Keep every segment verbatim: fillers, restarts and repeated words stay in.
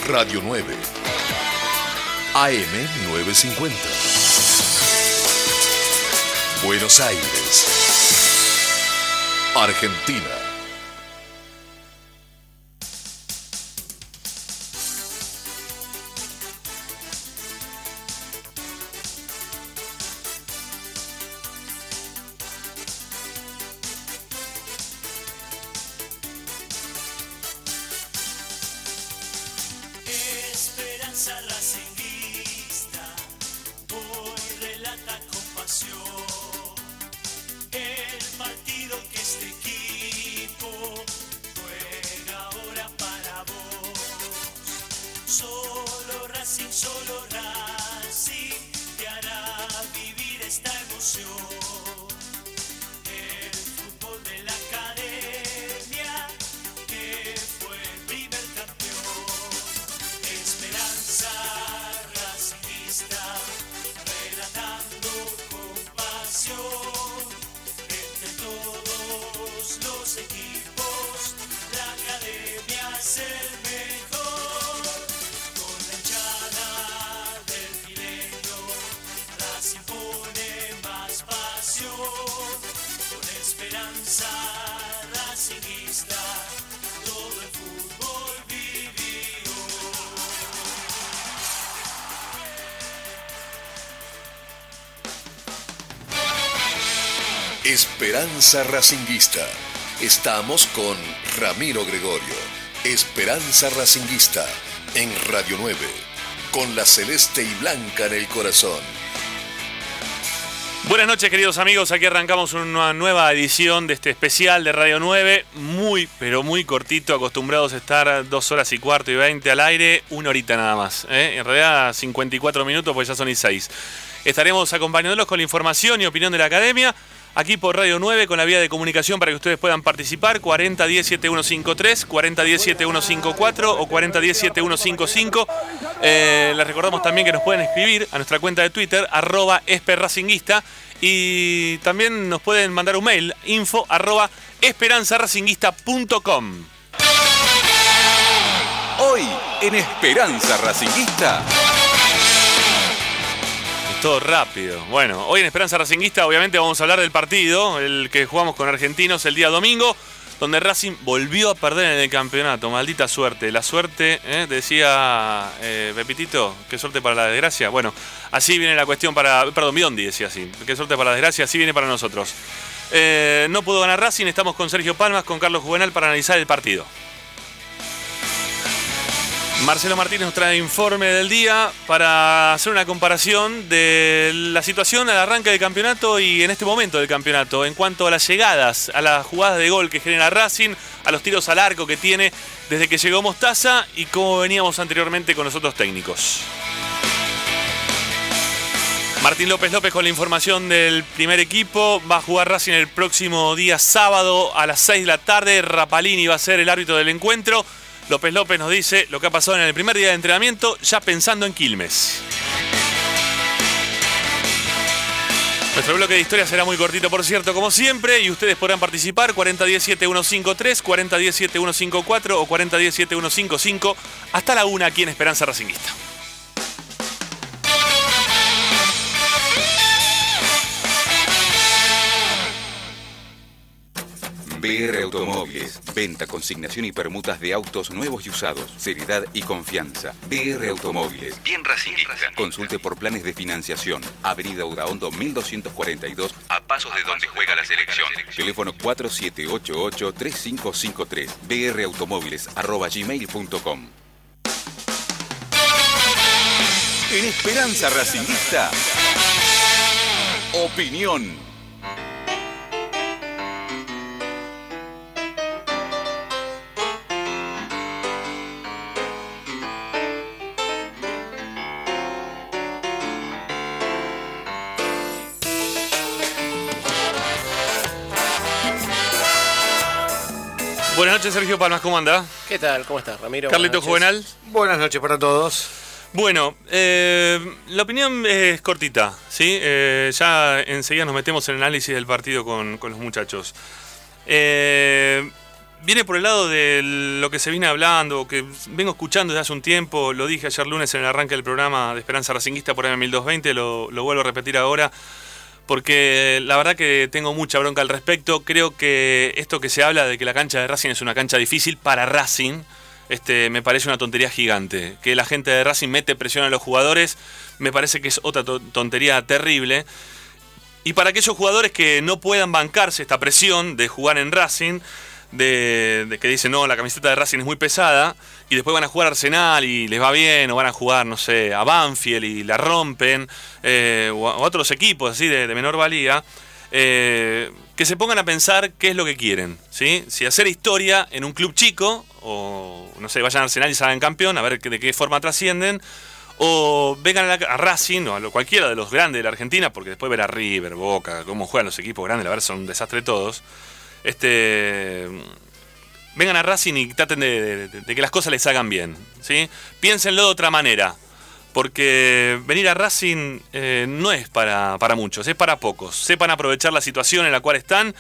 Radio nueve. A M novecientos cincuenta. Buenos Aires, Argentina. Esperanza racinguista, hoy relata con pasión el partido que este equipo juega ahora para vos. Solo Racing, solo Racing te hará vivir esta emoción. El fútbol de la academia que fue el primer campeón. Esperanza racinguista, relatando con pasión, entre todos los equipos, la academia es el mejor. Con la hinchada del fileño, Racing pone más pasión. Con esperanza racinguista, todo el fútbol vivió. Esperanza racinguista. Estamos con Ramiro Gregorio. Esperanza racinguista en Radio nueve. Con la celeste y blanca en el corazón. Buenas noches, queridos amigos. Aquí arrancamos una nueva edición de este especial de Radio nueve. Muy, pero muy cortito. Acostumbrados a estar dos horas y cuarto y veinte al aire. Una horita nada más. ¿eh? En realidad cincuenta y cuatro minutos, pues ya son y seis. Estaremos acompañándolos con la información y opinión de la academia. Aquí por Radio nueve con la vía de comunicación para que ustedes puedan participar. cuarenta diez setenta y uno cincuenta y tres, cuarenta diez setenta y uno cincuenta y cuatro o cuarenta diez setenta y uno cincuenta y cinco. Eh, les recordamos también que nos pueden escribir a nuestra cuenta de Twitter, arroba esperracinguista. Y también nos pueden mandar un mail, info arroba esperanzaracinguista punto com. Hoy en Esperanza Racinguista. Todo rápido. Bueno, hoy en Esperanza Racinguista obviamente vamos a hablar del partido, el que jugamos con Argentinos el día domingo, donde Racing volvió a perder en el campeonato. Maldita suerte. La suerte, ¿eh? decía eh, Pepitito, qué suerte para la desgracia. Bueno, así viene la cuestión para... Perdón, Biondi decía así. Qué suerte para la desgracia, así viene para nosotros. Eh, no pudo ganar Racing, estamos con Sergio Palmas, con Carlos Juvenal para analizar el partido. Marcelo Martínez nos trae informe del día para hacer una comparación de la situación al arranque del campeonato y en este momento del campeonato, en cuanto a las llegadas, a las jugadas de gol que genera Racing, a los tiros al arco que tiene desde que llegó Mostaza y cómo veníamos anteriormente con los otros técnicos. Martín López López con la información del primer equipo. Va a jugar Racing el próximo día sábado a las seis de la tarde. Rapalini va a ser el árbitro del encuentro. López López nos dice lo que ha pasado en el primer día de entrenamiento, ya pensando en Quilmes. Nuestro bloque de historia será muy cortito, por cierto, como siempre, y ustedes podrán participar cuarenta diez setenta y uno cincuenta y tres, cuarenta diez setenta y uno cincuenta y cuatro o cuarenta diez setenta y uno cincuenta y cinco hasta la una aquí en Esperanza Racinguista. B R Automóviles, venta, consignación y permutas de autos nuevos y usados, seriedad y confianza. B R Automóviles, bien racinguista. Consulte por planes de financiación. Avenida Udaondo mil doscientos cuarenta y dos, a pasos de donde juega la selección. Teléfono cuatro siete ocho ocho, tres cinco cinco tres, brautomóviles arroba gmail punto com. En Esperanza Racinguista, opinión. Buenas noches, Sergio Palmas, ¿cómo anda? ¿Qué tal? ¿Cómo estás, Ramiro? Carlito Juvenal. Buenas noches para todos. Bueno, eh, la opinión es cortita, ¿sí? Eh, ya enseguida nos metemos en el análisis del partido con, con los muchachos. Eh, viene por el lado de lo que se viene hablando, que vengo escuchando desde hace un tiempo. Lo dije ayer lunes en el arranque del programa de Esperanza Racinguista por M mil doscientos veinte, lo, lo vuelvo a repetir ahora, porque la verdad que tengo mucha bronca al respecto. Creo que esto que se habla de que la cancha de Racing es una cancha difícil para Racing, este, me parece una tontería gigante. Que la gente de Racing mete presión a los jugadores, me parece que es otra to- tontería terrible. Y para aquellos jugadores que no puedan bancarse esta presión de jugar en Racing, de, de que dicen, no, la camiseta de Racing es muy pesada, y después van a jugar a Arsenal y les va bien, o van a jugar, no sé, a Banfield y la rompen, eh, o, a, o a otros equipos así de, de menor valía, eh, que se pongan a pensar qué es lo que quieren, ¿sí? Si hacer historia en un club chico, o no sé, vayan a Arsenal y salgan campeón, a ver de qué forma trascienden, o vengan a, la, a Racing o a lo, cualquiera de los grandes de la Argentina, porque después ver a River, Boca, cómo juegan los equipos grandes, la verdad son un desastre todos. Este, vengan a Racing y traten de, de, de que las cosas les hagan bien, ¿sí? Piénsenlo de otra manera, porque venir a Racing eh, no es para, para muchos, es para pocos. Sepan aprovechar la situación en la cual están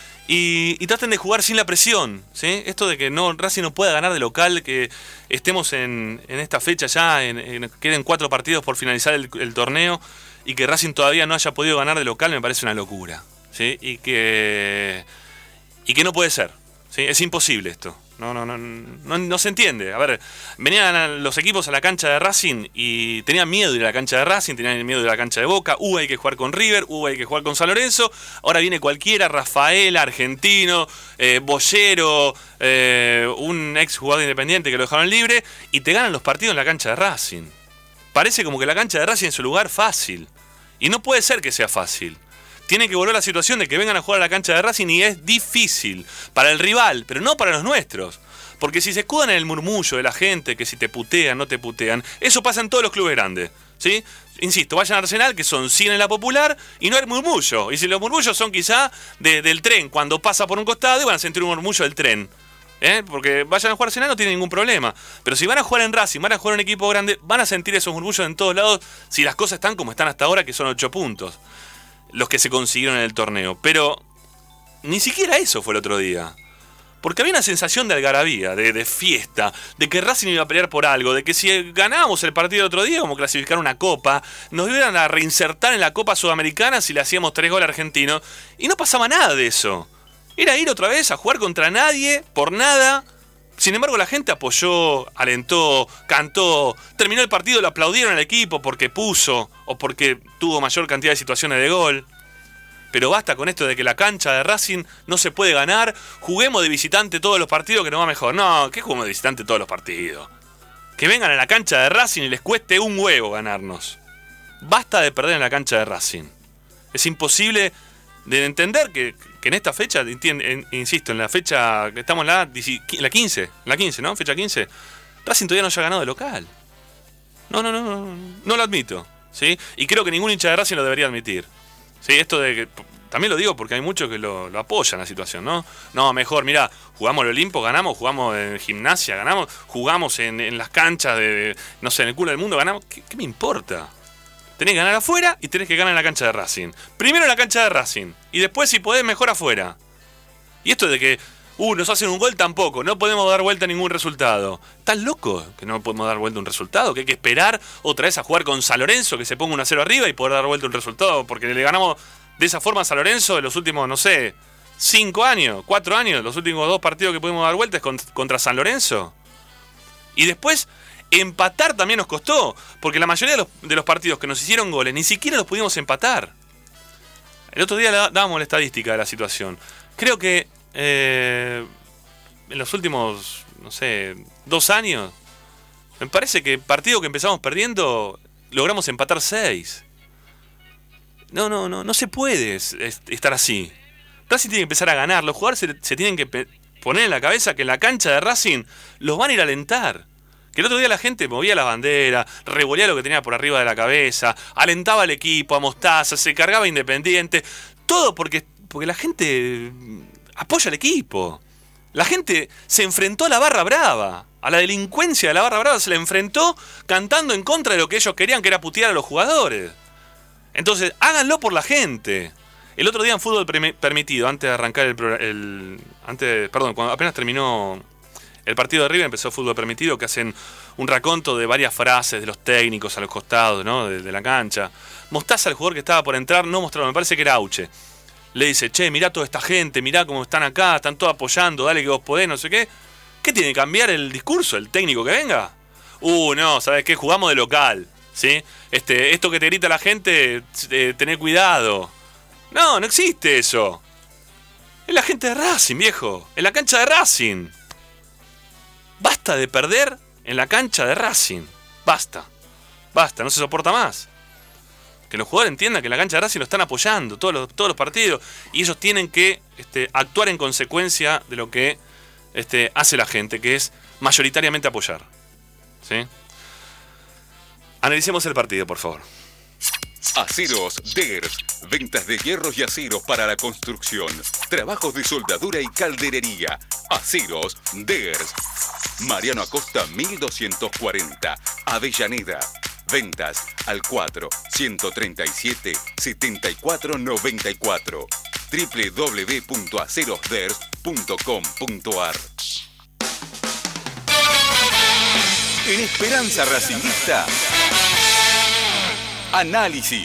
y, y traten de jugar sin la presión, ¿sí? Esto de que no Racing no pueda ganar de local, que estemos en, en esta fecha ya, en, en, queden cuatro partidos por finalizar el, el torneo y que Racing todavía no haya podido ganar de local, me parece una locura, ¿sí? Y que, y que no puede ser, ¿sí? Es imposible esto. No, no, no, no, no se entiende. A ver, venían los equipos a la cancha de Racing y tenían miedo de ir a la cancha de Racing, tenían miedo de ir a la cancha de Boca. Uh, hay que jugar con River, uh, hay que jugar con San Lorenzo. Ahora viene cualquiera, Rafaela, Argentino, eh, Bollero, eh, un ex jugador independiente que lo dejaron libre, y te ganan los partidos en la cancha de Racing. Parece como que la cancha de Racing es un lugar fácil. Y no puede ser que sea fácil. Tiene que volver a la situación de que vengan a jugar a la cancha de Racing y es difícil para el rival, pero no para los nuestros. Porque si se escudan en el murmullo de la gente, que si te putean, no te putean, eso pasa en todos los clubes grandes, ¿sí? Insisto, vayan a Arsenal, que son cien en la popular, y no hay murmullo. Y si los murmullos son quizá de, del tren, cuando pasa por un costado, y van a sentir un murmullo del tren. ¿Eh? Porque vayan a jugar a Arsenal no tiene ningún problema. Pero si van a jugar en Racing, van a jugar en un equipo grande, van a sentir esos murmullos en todos lados si las cosas están como están hasta ahora, que son ocho puntos. Los que se consiguieron en el torneo. Pero ni siquiera eso fue el otro día. Porque había una sensación de algarabía, de, de fiesta, de que Racing iba a pelear por algo, de que si ganábamos el partido el otro día, como clasificar una copa, nos iban a reinsertar en la Copa Sudamericana si le hacíamos tres goles argentinos. Y no pasaba nada de eso. Era ir otra vez a jugar contra nadie, por nada. Sin embargo, la gente apoyó, alentó, cantó, terminó el partido, lo aplaudieron al equipo porque puso o porque tuvo mayor cantidad de situaciones de gol. Pero basta con esto de que la cancha de Racing no se puede ganar, juguemos de visitante todos los partidos que nos va mejor. No, ¿qué juguemos de visitante todos los partidos? Que vengan a la cancha de Racing y les cueste un huevo ganarnos. Basta de perder en la cancha de Racing. Es imposible de entender que, que en esta fecha, entiende, insisto, en la fecha que estamos en la, la quince, la quince, ¿no? Fecha quince, Racing todavía no haya ganado de local. No, no, no, no, no lo admito, ¿sí? Y creo que ningún hincha de Racing lo debería admitir. Sí, esto de que, también lo digo porque hay muchos que lo, lo apoyan la situación, ¿no? No, mejor, mirá, jugamos el Olimpo, ganamos, jugamos en Gimnasia, ganamos, jugamos en, en las canchas de, de, no sé, en el culo del mundo, ganamos. ¿Qué, qué me importa? Tenés que ganar afuera y tenés que ganar en la cancha de Racing. Primero en la cancha de Racing. Y después, si podés, mejor afuera. Y esto de que, uh, nos hacen un gol tampoco. No podemos dar vuelta a ningún resultado. ¿Estás loco que no podemos dar vuelta a un resultado? Que hay que esperar otra vez a jugar con San Lorenzo, que se ponga uno a cero arriba y poder dar vuelta a un resultado. Porque le ganamos de esa forma a San Lorenzo en los últimos, no sé, cinco años, cuatro años. Los últimos dos partidos que pudimos dar vuelta es contra San Lorenzo. Y después, empatar también nos costó, porque la mayoría de los, de los partidos que nos hicieron goles ni siquiera los pudimos empatar. El otro día dábamos la estadística de la situación. Creo que eh, en los últimos, no sé, dos años, me parece que partido que empezamos perdiendo, logramos empatar seis. No, no, no, no se puede estar así. Racing tiene que empezar a ganar. Los jugadores se, se tienen que poner en la cabeza que en la cancha de Racing los van a ir a alentar. Que el otro día la gente movía la bandera, revolía lo que tenía por arriba de la cabeza, alentaba al equipo, a Mostaza, se cargaba Independiente. Todo porque, porque la gente apoya al equipo. La gente se enfrentó a la barra brava, a la delincuencia de la barra brava se la enfrentó cantando en contra de lo que ellos querían, que era putear a los jugadores. Entonces, háganlo por la gente. El otro día en Fútbol Permitido, antes de arrancar el, el antes, perdón, cuando apenas terminó el partido de River, empezó Fútbol Permitido, que hacen un raconto de varias frases de los técnicos a los costados, ¿no? de, de la cancha. Mostaza, el jugador que estaba por entrar, no mostraron, me parece que era Auche. Le dice, che, mirá toda esta gente, mirá cómo están acá, están todos apoyando, dale que vos podés, no sé qué. ¿Qué tiene que cambiar el discurso, el técnico que venga? Uh, no, ¿sabes qué? Jugamos de local, ¿sí? Este, esto que te grita la gente, eh, tené cuidado. No, no existe eso. Es la gente de Racing, viejo. En la cancha de Racing. Basta de perder en la cancha de Racing. Basta. Basta, no se soporta más. Que los jugadores entiendan que en la cancha de Racing lo están apoyando todos los, todos los partidos. Y ellos tienen que este, actuar en consecuencia de lo que este, hace la gente, que es mayoritariamente apoyar. ¿Sí? Analicemos el partido, por favor. Aceros Degers, ventas de hierros y aceros para la construcción, trabajos de soldadura y calderería. Aceros Degers, Mariano Acosta mil doscientos cuarenta, Avellaneda. Ventas al cuatro, ciento treinta y siete, setenta y cuatro noventa y cuatro, doble u doble u doble u punto aceros ders punto com punto ar. En Esperanza Racinguista, análisis.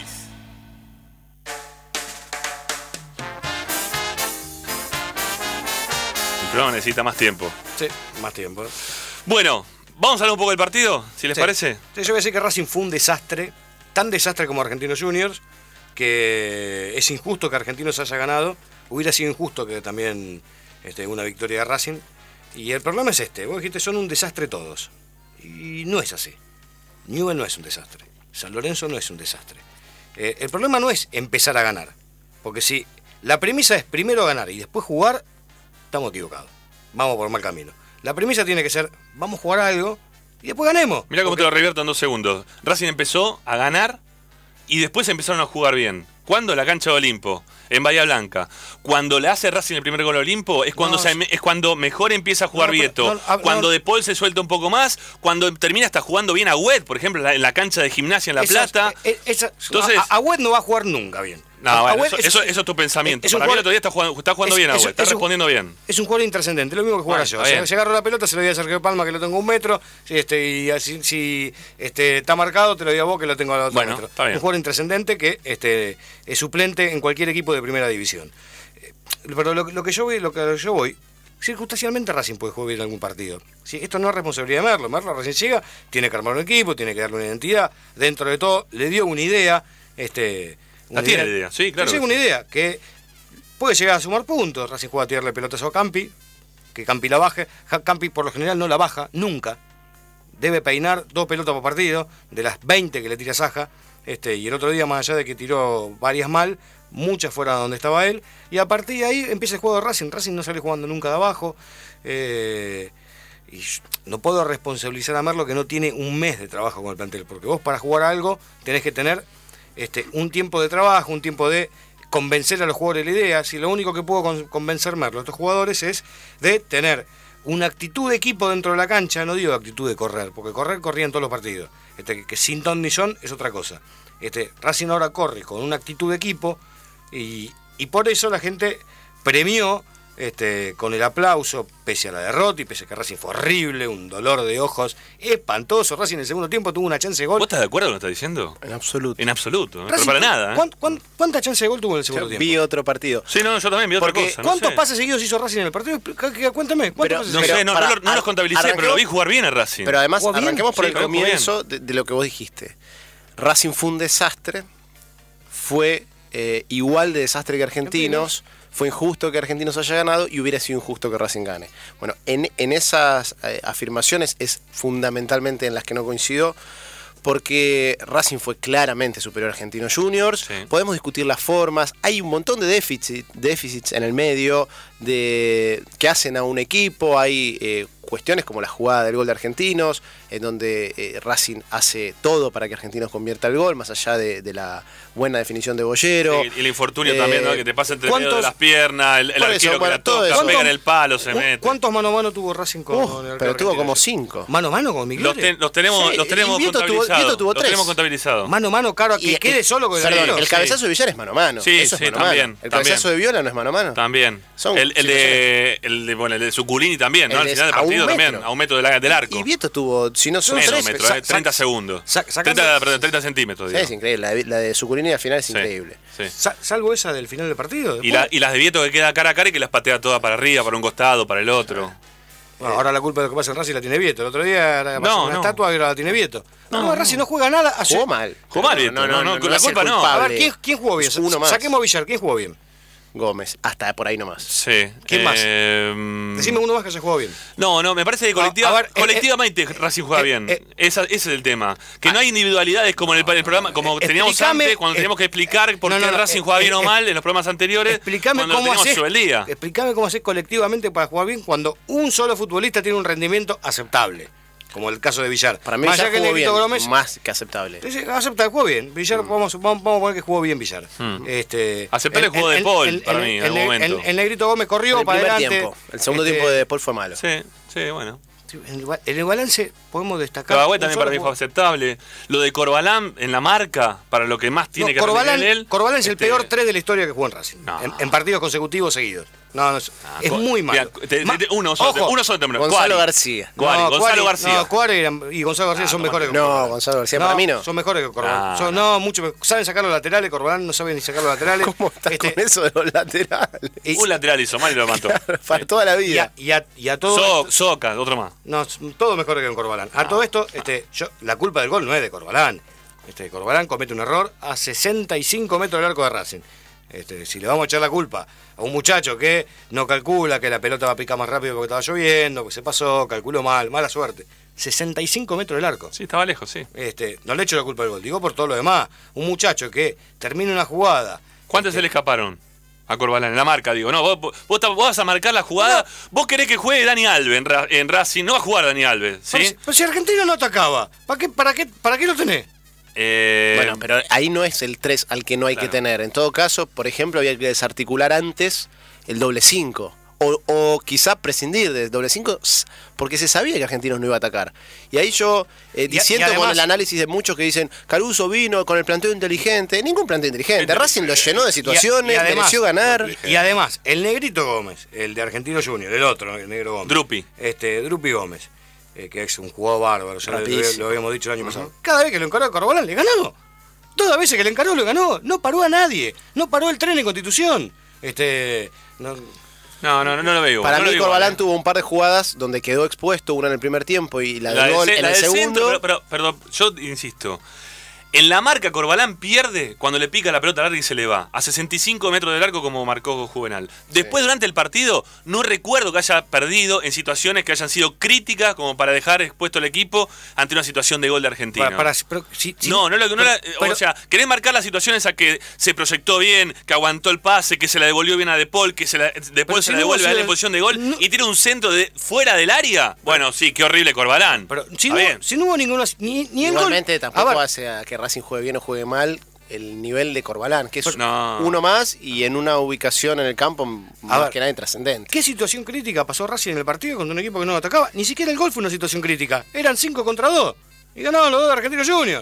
El programa necesita más tiempo. Sí, más tiempo. Bueno, vamos a hablar un poco del partido, si les sí. parece. Sí, yo voy a decir que Racing fue un desastre, tan desastre como Argentinos Juniors, que es injusto que Argentinos haya ganado. Hubiera sido injusto que también este, una victoria de Racing. Y el problema es este, vos dijiste son un desastre todos. Y no es así. Newell no es un desastre. San Lorenzo no es un desastre. Eh, el problema no es empezar a ganar. Porque si la premisa es primero ganar y después jugar, estamos equivocados. Vamos por mal camino. La premisa tiene que ser, vamos a jugar algo y después ganemos. Mirá cómo Porque... te lo revierto en dos segundos. Racing empezó a ganar y después empezaron a jugar bien. ¿Cuándo? La cancha de Olimpo, en Bahía Blanca. Cuando le hace Racing el primer gol a Olimpo, es cuando, no, se, es cuando mejor empieza a jugar no, no, Vieto. no, no, cuando no, De Paul se suelta un poco más. Cuando termina hasta jugando bien a Agüed, por ejemplo, en la, en la cancha de Gimnasia en La Esas, Plata. eh, esa, Entonces, a, Agüed no va a jugar nunca bien. No, bueno, Agüed eso, es, eso, eso es tu pensamiento. es un Para mí el jugador- otro día está jugando, está jugando es- bien es- Agüed, está es un- respondiendo bien. Es un jugador intrascendente, lo mismo que jugar Bueno, yo. está bien. Se, se agarro la pelota, se lo doy a Sergio Palma, que lo tengo a un metro. Si, este, y así, si este, está marcado, te lo doy a vos, que lo tengo a otro Bueno, metro. está bien. Un jugador intrascendente que este, es suplente en cualquier equipo de primera división. Eh, Pero lo, lo que yo voy, lo que yo voy, circunstancialmente Racing puede jugar bien algún partido. Si esto no es responsabilidad de Merlo. Merlo recién llega, tiene que armar un equipo, tiene que darle una identidad. Dentro de todo, le dio una idea. Este, La tiene la idea, sí, claro Sí, que una sí. idea que puede llegar a sumar puntos. Racing juega a tirarle pelotas a Campi, que Campi la baje. Ja- Campi por lo general no la baja, nunca. Debe peinar dos pelotas por partido, de las veinte que le tira Saja. Este, y el otro día, más allá de que tiró varias mal, muchas fueron a donde estaba él. Y a partir de ahí empieza el juego de Racing. Racing no sale jugando nunca de abajo. Eh, y no puedo responsabilizar a Merlo que no tiene un mes de trabajo con el plantel. Porque vos para jugar algo tenés que tener este, un tiempo de trabajo, un tiempo de convencer a los jugadores de la idea. Si lo único que puedo con- convencer Merlo a estos jugadores es de tener una actitud de equipo dentro de la cancha, no digo actitud de correr, porque correr corría en todos los partidos. Este, que, que sin ton ni son es otra cosa. Este, Racing ahora corre con una actitud de equipo y, y por eso la gente premió este, con el aplauso, pese a la derrota y pese a que Racing fue horrible, un dolor de ojos espantoso. Racing en el segundo tiempo tuvo una chance de gol. ¿Vos estás de acuerdo con lo que estás diciendo? En absoluto. En absoluto, ¿eh? Pero Racing, para nada. ¿eh? ¿cuán- cuán- ¿Cuánta chance de gol tuvo en el O sea, segundo tiempo? vi otro partido. Sí, no, yo también vi otra Porque cosa. no ¿Cuántos sé. pases seguidos hizo Racing en el partido? Cu- cu- Cuéntame, ¿cuántos Pero- pases No Pero sé, no, para- no, lo- no los ar- contabilicé, pero lo vi arranquemos- jugar bien a Racing. Pero además, Jugó bien. arranquemos por Sí, el lo jugó comienzo de, de lo que vos dijiste. Racing fue un desastre, fue eh, igual de desastre que Argentinos, fue injusto que Argentinos haya ganado y hubiera sido injusto que Racing gane. Bueno, en, en esas eh, afirmaciones es fundamentalmente en las que no coincido, porque Racing fue claramente superior a Argentinos Juniors. Sí. Podemos discutir las formas, hay un montón de déficit, déficits en el medio de que hacen a un equipo, hay eh, cuestiones como la jugada del gol de Argentinos, en donde eh, Racing hace todo para que Argentinos convierta el gol, más allá de, de la buena definición de Bollero. Sí, y el infortunio Eh, también, ¿no? Que te pasa entre medio de las piernas, el, el Por arquero eso, bueno, que la todo toca, eso. pega en el palo, se ¿Cu- mete. ¿Cuántos mano a mano tuvo Racing con Uf, el arquero pero tuvo argentino? como cinco. ¿Mano a mano con Miguel? Los, ten- los tenemos, Sí, los tenemos y Vieto tuvo- contabilizados. Vieto tuvo los tres. tenemos contabilizados. Mano a mano, caro, a que Y- quede y- solo con el perdón, arquero. el Sí. cabezazo de Villar es mano a mano. Sí, Eso es sí, mano a también, mano. El también. cabezazo de Viola no es mano a mano. También. Son el, el de, el de bueno, el de Zuculini también, ¿no? El Al de- final del a un partido también, metro. a un metro del, del arco. Y Vieto tuvo, si no son Menos tres, metro, sa- eh, treinta sa- segundos. sa- sacando- treinta, perdón, treinta centímetros, Sí, digo. es increíble. La, de- la de Zuculini al final es Sí, increíble. sí. Sa- salvo esa del final del partido. Y, después- la- y las de Vieto que queda cara a cara y que las patea todas para arriba, para un costado, para el otro. Bueno, ahora la culpa de lo que pasa en Racing la tiene Vieto. El otro día era No, una no. estatua y ahora la tiene Vieto. No, no, Racing no juega nada. hace- Jugó mal. Jugó mal, Pero Vieto, no, no, la es el culpa no. A culpable. ver, ¿quién, quién jugó bien? Es uno más. Saquemos a Villar, ¿quién jugó bien? Gómez, hasta por ahí nomás. Sí. ¿Quién más? eh, Decime uno más que haya jugado bien. No, no, me parece que No, colectiva- a ver, eh, colectivamente Racing juega eh, bien. eh, Esa- ese es el tema. Que no hay individualidades como en el, el programa, como eh, teníamos explícame, antes, cuando eh, teníamos que explicar por no, qué no, no, Racing eh, juega bien eh, o mal en los programas anteriores. Explícame cuando lo cómo teníamos haces. sobre el día. Explícame cómo haces colectivamente para jugar bien cuando un solo futbolista tiene un rendimiento aceptable. Como el caso de Villar. Para mí Más ya allá que jugó bien, Negrito Gómez. más que aceptable. Sí, acepta, jugó bien. Villar, vamos, vamos, vamos a poner que jugó bien Villar. Hmm. Este, Aceptable el- jugó el- De Paul, el- para el- mí, en el- algún el- momento. El Negrito Gómez corrió el para primer adelante. tiempo. El segundo Este, tiempo de Paul fue malo. Sí, sí, bueno. En el, ba- en el balance podemos destacar. Cavagüey un también solo para mí fue jugador. aceptable. Lo de Corbalán en la marca, para lo que más tiene No, que Corbalán, aprender él. Corbalán es el este, peor tres de la historia que jugó en Racing. No. En, en partidos consecutivos seguidos. No, no, es, Ah, es Co- muy malo. Mira, te- te- Ma- te- uno solo, Ojo, uno solo te nombro. Gonzalo Cuari. García. Cuari, no, Gonzalo Cuari- García. No, Cuari y Gonzalo García Ah, son toma. mejores que No, Corbalán. Gonzalo García, para mí no. Son mejores que Corbalán. Ah, Son- no. no, mucho me- saben sacar los laterales, Corbalán no sabe ni sacar los laterales. ¿Cómo estás Este, con eso de los laterales? y- Un lateral hizo mal y lo mató. Para toda la y, a, vida. y, a, y a todo So- esto- Soca, otro más. no, todo mejor que con Corbalán. A todo esto, este, yo, la culpa del gol no es de Corbalán. Este, Corbalán comete un error a sesenta y cinco metros del arco de Racing. Este, si le vamos a echar la culpa a un muchacho que no calcula que la pelota va a picar más rápido porque estaba lloviendo, que se pasó, calculó mal, mala suerte. sesenta y cinco metros del arco. Sí, estaba lejos, sí. Este, no le echo la culpa del gol, digo por todo lo demás. Un muchacho que termina una jugada. ¿Cuántos se le escaparon a Corbalán? En la marca, digo. No, vos, vos, vos vas a marcar la jugada. Vos querés que juegue Dani Alves en, Ra- en Racing. No va a jugar Dani Alves, Pero ¿sí? si- pero si Argentino no atacaba, ¿para qué, para qué, para qué lo tenés? Eh, Bueno, pero ahí no es el tres al que no hay Claro. que tener. En todo caso, por ejemplo, había que desarticular antes el doble cinco. O, o quizá prescindir del doble cinco porque se sabía que Argentinos no iba a atacar. Y ahí yo eh, Y- y diciendo con además- el análisis de muchos que dicen Caruso vino con el planteo inteligente. Ningún planteo inteligente. Racing lo llenó de situaciones, Y- y además- mereció ganar. Y, y además, el Negrito Gómez, el de Argentino Junior, el otro, el Negro Gómez. Drupi. Este, Drupi Gómez, eh, que es un jugador bárbaro, ya lo, Rapidísimo. lo habíamos dicho el año pasado. Cada vez que lo encaró a Corbalán, le ganó. Todas las veces que le encaró, lo ganó. No paró a nadie. No paró el tren en Constitución. Este. no- no, no, no, no lo veo. Para no lo mí veo Corbalán igual, tuvo un par de jugadas donde quedó expuesto, una en el primer tiempo y la La del del gol ce- en la el del segundo. centro, pero, pero, perdón, yo insisto. En la marca Corbalán pierde cuando le pica la pelota larga y se le va. A sesenta y cinco metros del arco como marcó Juvenal. Después, durante el partido, no recuerdo que haya perdido en situaciones que hayan sido críticas como para dejar expuesto el equipo ante una situación de gol de Argentina. para- para- pero si- si- no, no, lo- no pero- la- pero- o sea, querés marcar las situaciones a que se proyectó bien, que aguantó el pase, que se la devolvió bien a De Paul, que se la, De Paul si se la no hubo devuelve a él en sido- posición de gol no- y tiene un centro de fuera del área. Bueno, sí, qué horrible Corbalán. pero si, Está no, bien. si no hubo ninguna. Ni, ni el Igualmente gol. tampoco A ver, hace a que Racing juegue bien o juegue mal el nivel de Corbalán, que es No. uno más y en una ubicación en el campo más ver. que nada intrascendente. ¿Qué situación crítica pasó Racing en el partido contra un equipo que no lo atacaba? Ni siquiera el gol fue una situación crítica. Eran cinco contra dos. Y ganaban los dos de Argentino Junior.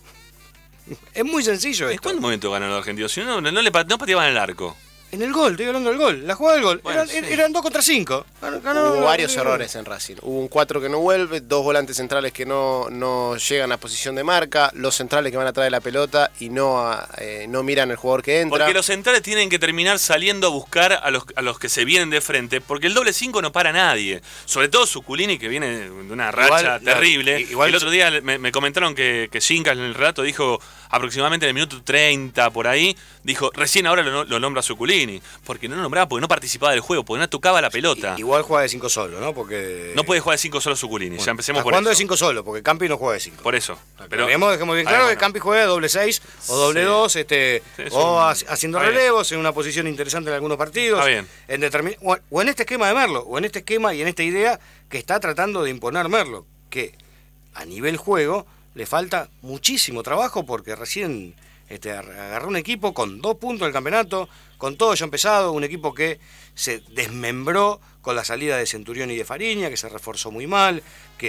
Es muy sencillo ¿En esto. cuál momento ganó los argentinos? Si no, no, no le pa- no pateaban el arco. En el gol, estoy hablando del gol. La jugada del gol. Bueno, eran, sí. eran dos contra cinco. Ganó- ganó- Hubo varios ganó- errores en Racing. Hubo un cuatro que no vuelve, dos volantes centrales que no, no llegan a posición de marca, los centrales que van a traer la pelota y no, a- eh, no miran el jugador que entra. Porque los centrales tienen que terminar saliendo a buscar a los, a los que se vienen de frente, porque el doble cinco no para a nadie. Sobre todo Zuculini, que viene de una racha Igual, la- terrible. igual- el otro día me, me comentaron que, que Zinca en el relato dijo aproximadamente en el minuto treinta por ahí, dijo, recién ahora lo, lo nombra Zuculini, porque no lo nombraba, porque no participaba del juego, porque no tocaba la pelota. Igual juega de cinco solo, ¿no? Porque No puede jugar de cinco solo Zuculini, bueno, ya empecemos está por jugando eso. de cinco solo, porque Campi no juega de cinco. Por eso. Pero Dejemos, dejemos bien claro Ah, que bueno. Campi juega de doble seis o doble Sí. dos, este, Sí, es o un- ha- haciendo está bien. relevos en una posición interesante en algunos partidos. Está bien. En determin- o, o en este esquema de Merlo, o en este esquema y en esta idea que está tratando de imponer Merlo, que a nivel juego le falta muchísimo trabajo porque recién este, agarró un equipo con dos puntos en el campeonato, con todo ya empezado, un equipo que se desmembró con la salida de Centurión y de Fariña, que se reforzó muy mal,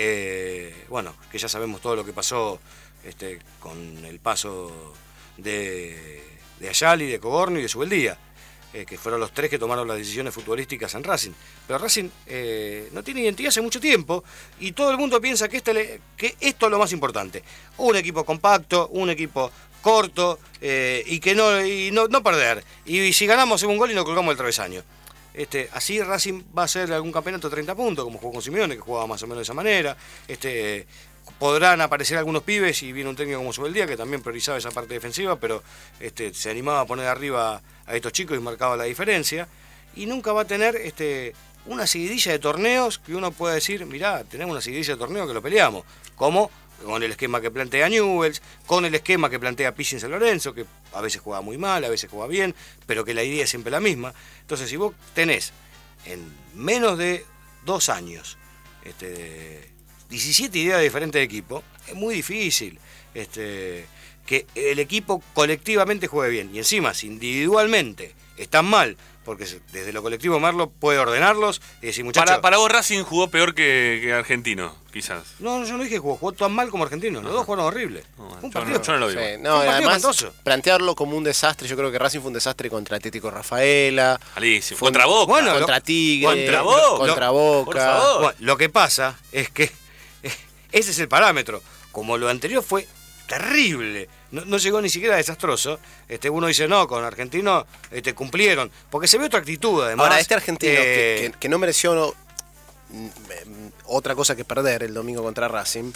que bueno, que ya sabemos todo lo que pasó este, con el paso de, de Ayali, de Coborno y de Subeldía, eh, que fueron los tres que tomaron las decisiones futbolísticas en Racing. Pero Racing eh, no tiene identidad hace mucho tiempo y todo el mundo piensa que, este le- que esto es lo más importante. Un equipo compacto, un equipo corto eh, y que no, y no, no perder. Y si ganamos hacemos un gol y nos colgamos el travesaño. Este, así Racing va a hacer algún campeonato de treinta puntos, como jugó con Simeone, que jugaba más o menos de esa manera. Este, podrán aparecer algunos pibes y viene un técnico como Subeldía, que también priorizaba esa parte defensiva, pero este, se animaba a poner arriba a estos chicos y marcaba la diferencia. Y nunca va a tener este, una seguidilla de torneos que uno pueda decir, mirá, tenemos una seguidilla de torneos que lo peleamos. Como con el esquema que plantea Newell's, con el esquema que plantea Pichi San Lorenzo, que a veces juega muy mal, a veces juega bien, pero que la idea es siempre la misma. Entonces, si vos tenés en menos de dos años este, diecisiete ideas diferentes de equipo, es muy difícil este, que el equipo colectivamente juegue bien. Y encima, si individualmente están mal, porque desde lo colectivo Merlo puede ordenarlos y decir, muchachos... Para, para vos Racing jugó peor que, que Argentino, quizás. No, yo no dije que jugó, jugó tan mal como Argentino. Los dos jugaron horrible. No, un yo partido. no- yo no lo digo. Sí, Fue no, un y partido además, espantoso. plantearlo como un desastre, yo creo que Racing fue un desastre contra Atlético Rafaela, Malísimo. Fue Contra un- Boca. Bueno, contra lo- Tigre, contra Boca. contra Lo- Boca. por favor. Bueno, lo que pasa es que ese es el parámetro. Como lo anterior fue terrible, no, no llegó ni siquiera desastroso. Este, uno dice, no, con Argentino este, cumplieron. Porque se ve otra actitud, además. Ahora, este argentino eh, que, que- que no mereció no, mm, mm, otra cosa que perder el domingo contra Racing,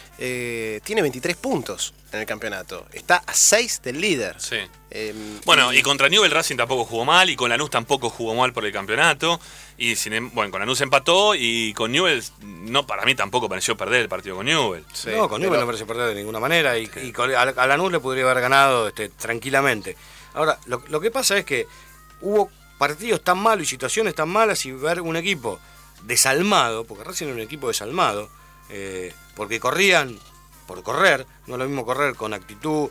eh, tiene veintitrés puntos en el campeonato. Está a seis del líder. Sí. Eh, Bueno, y contra Newell's Racing tampoco jugó mal, y con Lanús tampoco jugó mal por el campeonato. Y sin, em- bueno, con Lanús empató, y con Newell's, no, para mí tampoco pareció perder el partido con Newell's. sí, no, con Newell's pero- no parece perder de ninguna manera. Y, y con- a, a Lanús le podría haber ganado este, tranquilamente. Ahora, lo, lo que pasa es que hubo partidos tan malos y situaciones tan malas y ver un equipo desalmado, porque Racing era un equipo desalmado, eh, porque corrían por correr, no es lo mismo correr con actitud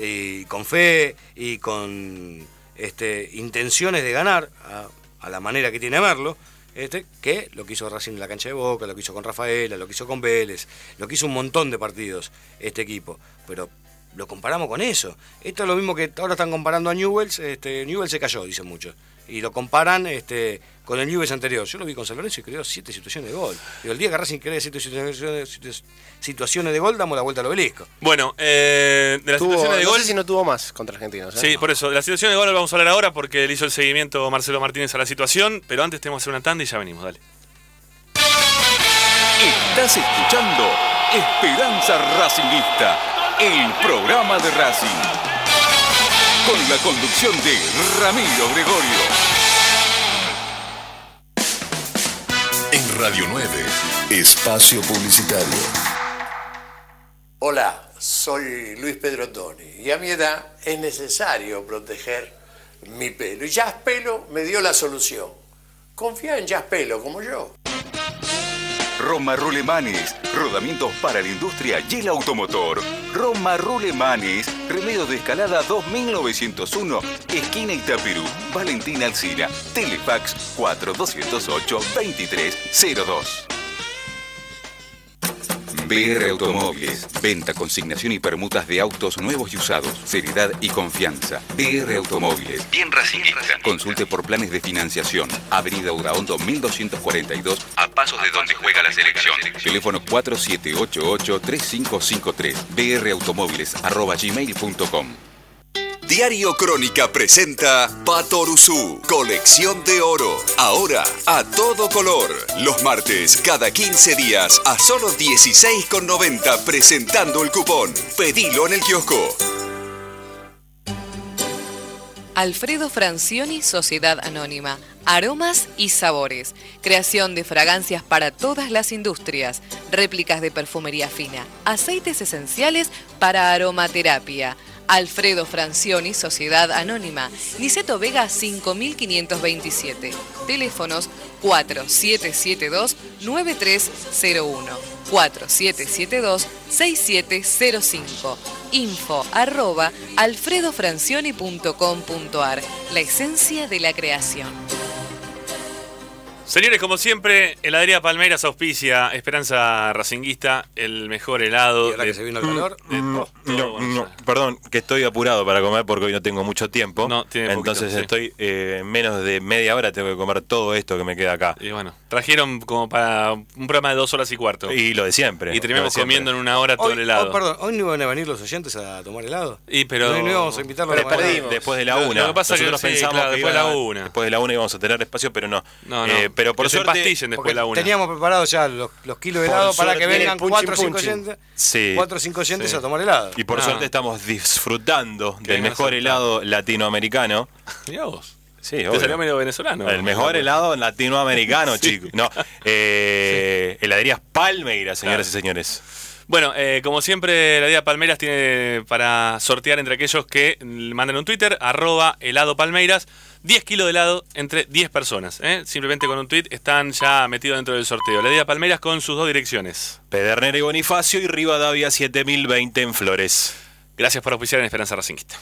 y con fe y con este, intenciones de ganar a, a la manera que tiene Merlo, este, que lo que hizo Racing en la cancha de Boca, lo que hizo con Rafaela, lo que hizo con Vélez, lo que hizo un montón de partidos este equipo, pero lo comparamos con eso. Esto es lo mismo que ahora están comparando a Newell's, este, Newell's se cayó, dicen muchos, y lo comparan este, con el Newell's anterior. Yo lo vi con San Lorenzo y creó siete situaciones de gol. Digo, el día que Racing cree siete situaciones, situaciones de gol, damos la vuelta al obelisco. Bueno, eh, de las tuvo- situaciones de no gol. sé si no tuvo más contra Argentinos. ¿eh? Sí, por eso, de la situación de gol vamos a hablar ahora porque le hizo el seguimiento Marcelo Martínez a la situación, pero antes tenemos que hacer una tanda y ya venimos, dale. Estás escuchando Esperanza Racingista, el programa de Racing. Con la conducción de Ramiro Gregorio. En Radio nueve, espacio publicitario. Hola, soy Luis Pedro Toni y a mi edad es necesario proteger mi pelo. Y Jaspelo me dio la solución. Confía en Jaspelo como yo. Roma Rulemanes, rodamientos para la industria y el automotor. Roma Rulemanes, Remedio de Escalada dos mil novecientos uno, esquina Itapirú, Valentín Alcina, Telefax cuatro dos cero ocho, dos tres cero dos. B R Automóviles, venta, consignación y permutas de autos nuevos y usados, seriedad y confianza. B R Automóviles, bien racingista. Consulte por planes de financiación. Avenida Udaondo mil doscientos cuarenta y dos, a pasos de donde juega la selección. Teléfono cuatro siete ocho ocho, tres cinco cinco tres, brautomóviles arroba gmail punto com. Diario Crónica presenta Patoruzú, colección de oro. Ahora a todo color. Los martes, cada quince días, a solo dieciséis con noventa, presentando el cupón. Pedilo en el kiosco. Alfredo Francioni, Sociedad Anónima. Aromas y sabores. Creación de fragancias para todas las industrias. Réplicas de perfumería fina. Aceites esenciales para aromaterapia. Alfredo Francioni, Sociedad Anónima. Niceto Vega cinco mil quinientos veintisiete. Teléfonos cuatro siete siete dos nueve tres cero uno, cuatro siete siete dos seis siete cero cinco. Info arroba alfredofrancioni punto com punto ar. La esencia de la creación. Señores, como siempre, Heladería Palmeiras auspicia Esperanza Racinguista, el mejor helado. Y ahora que se vino el calor. de Mm, todo no, Buenos no, Aires. perdón, que estoy apurado para comer porque hoy no tengo mucho tiempo. No, tiene Entonces poquito, sí. estoy eh, en menos de media hora tengo que comer todo esto que me queda acá. Y bueno, trajeron como para un programa de dos horas y cuarto. Y lo de siempre. Y terminamos lo de siempre. comiendo en una hora todo Hoy, el helado. oh, perdón, ¿hoy no iban a venir los oyentes a tomar helado? Y pero... No, no íbamos a invitarlos a Pero tomar helado. perdimos. Después de la Lo- una. lo que pasa que Nosotros sí, pensamos claro, que después iba- de la una. Después de la una íbamos a tener espacio, pero no. No, no. Eh, pero por Que se suerte. empastillen después de la una. Teníamos preparados ya los, los kilos de Por helado para suerte, que vengan punchin, cuatro o cinco punchin. oyentes, Sí. cuatro o cinco oyentes Sí. a tomar helado. Y por Ah. suerte estamos disfrutando Que del vengan mejor a helado latinoamericano. Mirá vos. Sí, Te obvio. salió medio venezolano. El mejor helado latinoamericano, Sí. chicos. No, eh, heladerías Palmeiras, señoras y señores. Bueno, eh, como siempre, la Heladería Palmeiras tiene para sortear entre aquellos que manden un Twitter, arroba helado Palmeiras, diez kilos de helado entre diez personas. ¿eh? Simplemente con un tweet están ya metidos dentro del sorteo. La Heladería Palmeiras con sus dos direcciones. Pedernera y Bonifacio y Rivadavia siete mil veinte en Flores. Gracias por auspiciar en Esperanza Racinguista.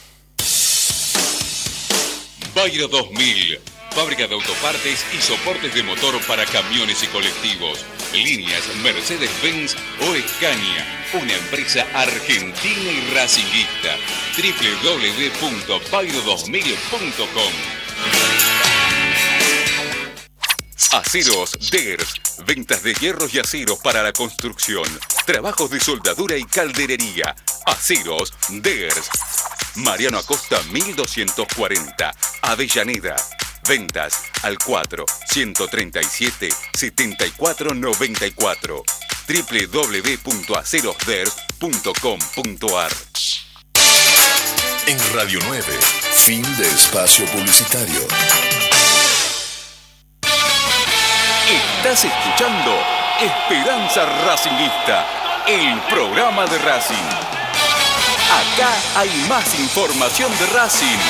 Bayro dos mil, fábrica de autopartes y soportes de motor para camiones y colectivos. Líneas Mercedes-Benz o Scania, una empresa argentina y racinguista. doble u doble u doble u punto bayro dos mil punto com. Aceros Ders, ventas de hierros y aceros para la construcción, trabajos de soldadura y calderería. Aceros Ders. Mariano Acosta mil doscientos cuarenta, Avellaneda. Ventas al cuatro, ciento treinta y siete, setenta y cuatro noventa y cuatro. doble u doble u doble u punto acerosders punto com punto ar. En Radio nueve, fin de espacio publicitario. Estás escuchando Esperanza Racinguista, el programa de Racing. Acá hay más información de Racing.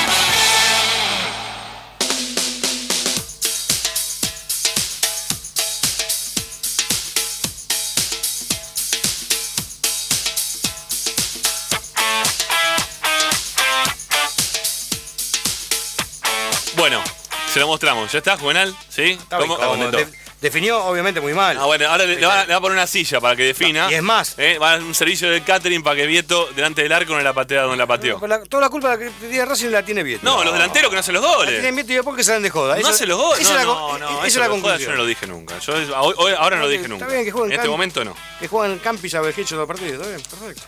Bueno, se lo mostramos. ¿Ya está, Juvenal? ¿Sí? Estaba ¿Cómo? incómodo. De- definió obviamente muy mal. Ah, bueno, ahora le, le va, le va a poner una silla para que defina. Y es más. Eh, va a dar un servicio de catering para que Vieto, delante del arco, no la patea donde la pateó. Pero la- toda la culpa de la que tiene Racing la tiene Vieto. No, los delanteros que no hacen los La goles. tienen Vieto y después que salen de joda. No Esa- hace los goles. esa No, es la no, con- no, esa eso es la de joda conclusión. yo no lo dije nunca. Yo, hoy- hoy- ahora no lo dije nunca. Está bien que jueguen En este Campi- momento no. Que juegan Campis a Belgecho todo el partido. Está bien, perfecto.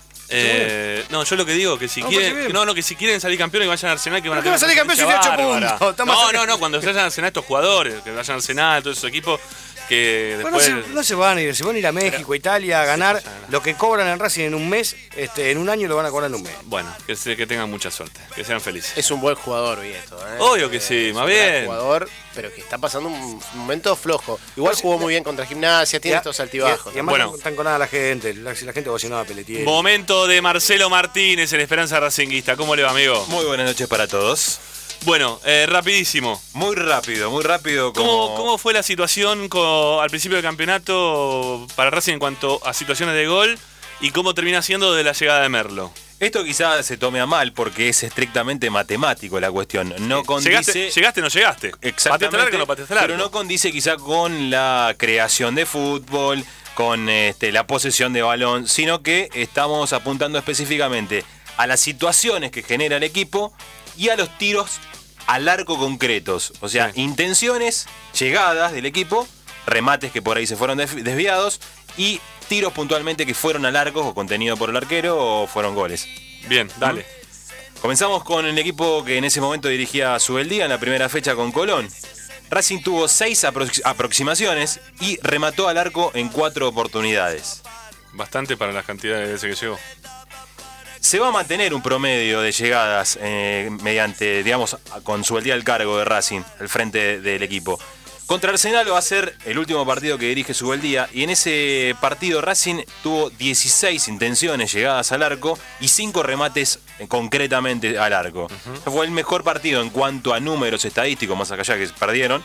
Eh, no, yo lo que digo que si No, quieren, pues, sí, bien. no, no, que si quieren salir campeones que vayan a Arsenal, que van a ¿Pero qué va a salir tener campeón si una tiene ocho bárbara. puntos? Está más No, cerca- no, no, cuando se vayan a Arsenal estos jugadores, que vayan a Arsenal, todos esos equipos que Bueno, no, después se, no se van a ir, se van a ir a México, Italia a ganar sí, sí. lo que cobran en Racing en un mes, este, en un año lo van a cobrar en un mes. bueno, que, se- que tengan mucha suerte, que sean felices. Es un buen jugador, Vieto. ¿eh? Obvio que sí, Es más un gran bien. jugador, pero que está pasando un momento flojo. Igual jugó muy bien contra Gimnasia, tiene Y a- estos y a- altibajos. Y, además Bueno. están con nada la gente, la, si la gente ovacionaba a Pelletier. Momento de Marcelo Martínez en Esperanza Racinguista. ¿Cómo le va, amigo? Muy buenas noches para todos. Bueno, eh, rapidísimo. Muy rápido, muy rápido. Como... ¿Cómo, ¿Cómo fue la situación co- al principio del campeonato para Racing en cuanto a situaciones de gol y cómo termina siendo de la llegada de Merlo? Esto quizás se tome a mal porque es estrictamente matemático la cuestión. No condice... ¿Llegaste, ¿Llegaste o no llegaste? Exactamente, ¿Pateaste al arco o no pateaste al arco? pero no condice quizá con la creación de fútbol, con este, la posesión de balón, sino que estamos apuntando específicamente a las situaciones que genera el equipo y a los tiros al arco concretos. O sea, Sí. intenciones, llegadas del equipo, remates que por ahí se fueron des- desviados y tiros puntualmente que fueron al arco o contenido por el arquero o fueron goles. Bien, dale. Comenzamos con el equipo que en ese momento dirigía Subeldía en la primera fecha con Colón. Racing tuvo seis aprox- aproximaciones y remató al arco en cuatro oportunidades. Bastante para las cantidades de veces que llegó. se va a mantener un promedio de llegadas eh, mediante, digamos, con Subeldía al cargo de Racing, al frente de, del equipo. Contra Arsenal va a ser el último partido que dirige Subeldía y en ese partido Racing tuvo dieciséis intenciones llegadas al arco y cinco remates eh, concretamente al arco. Uh-huh. Fue el mejor partido en cuanto a números estadísticos, más allá que perdieron,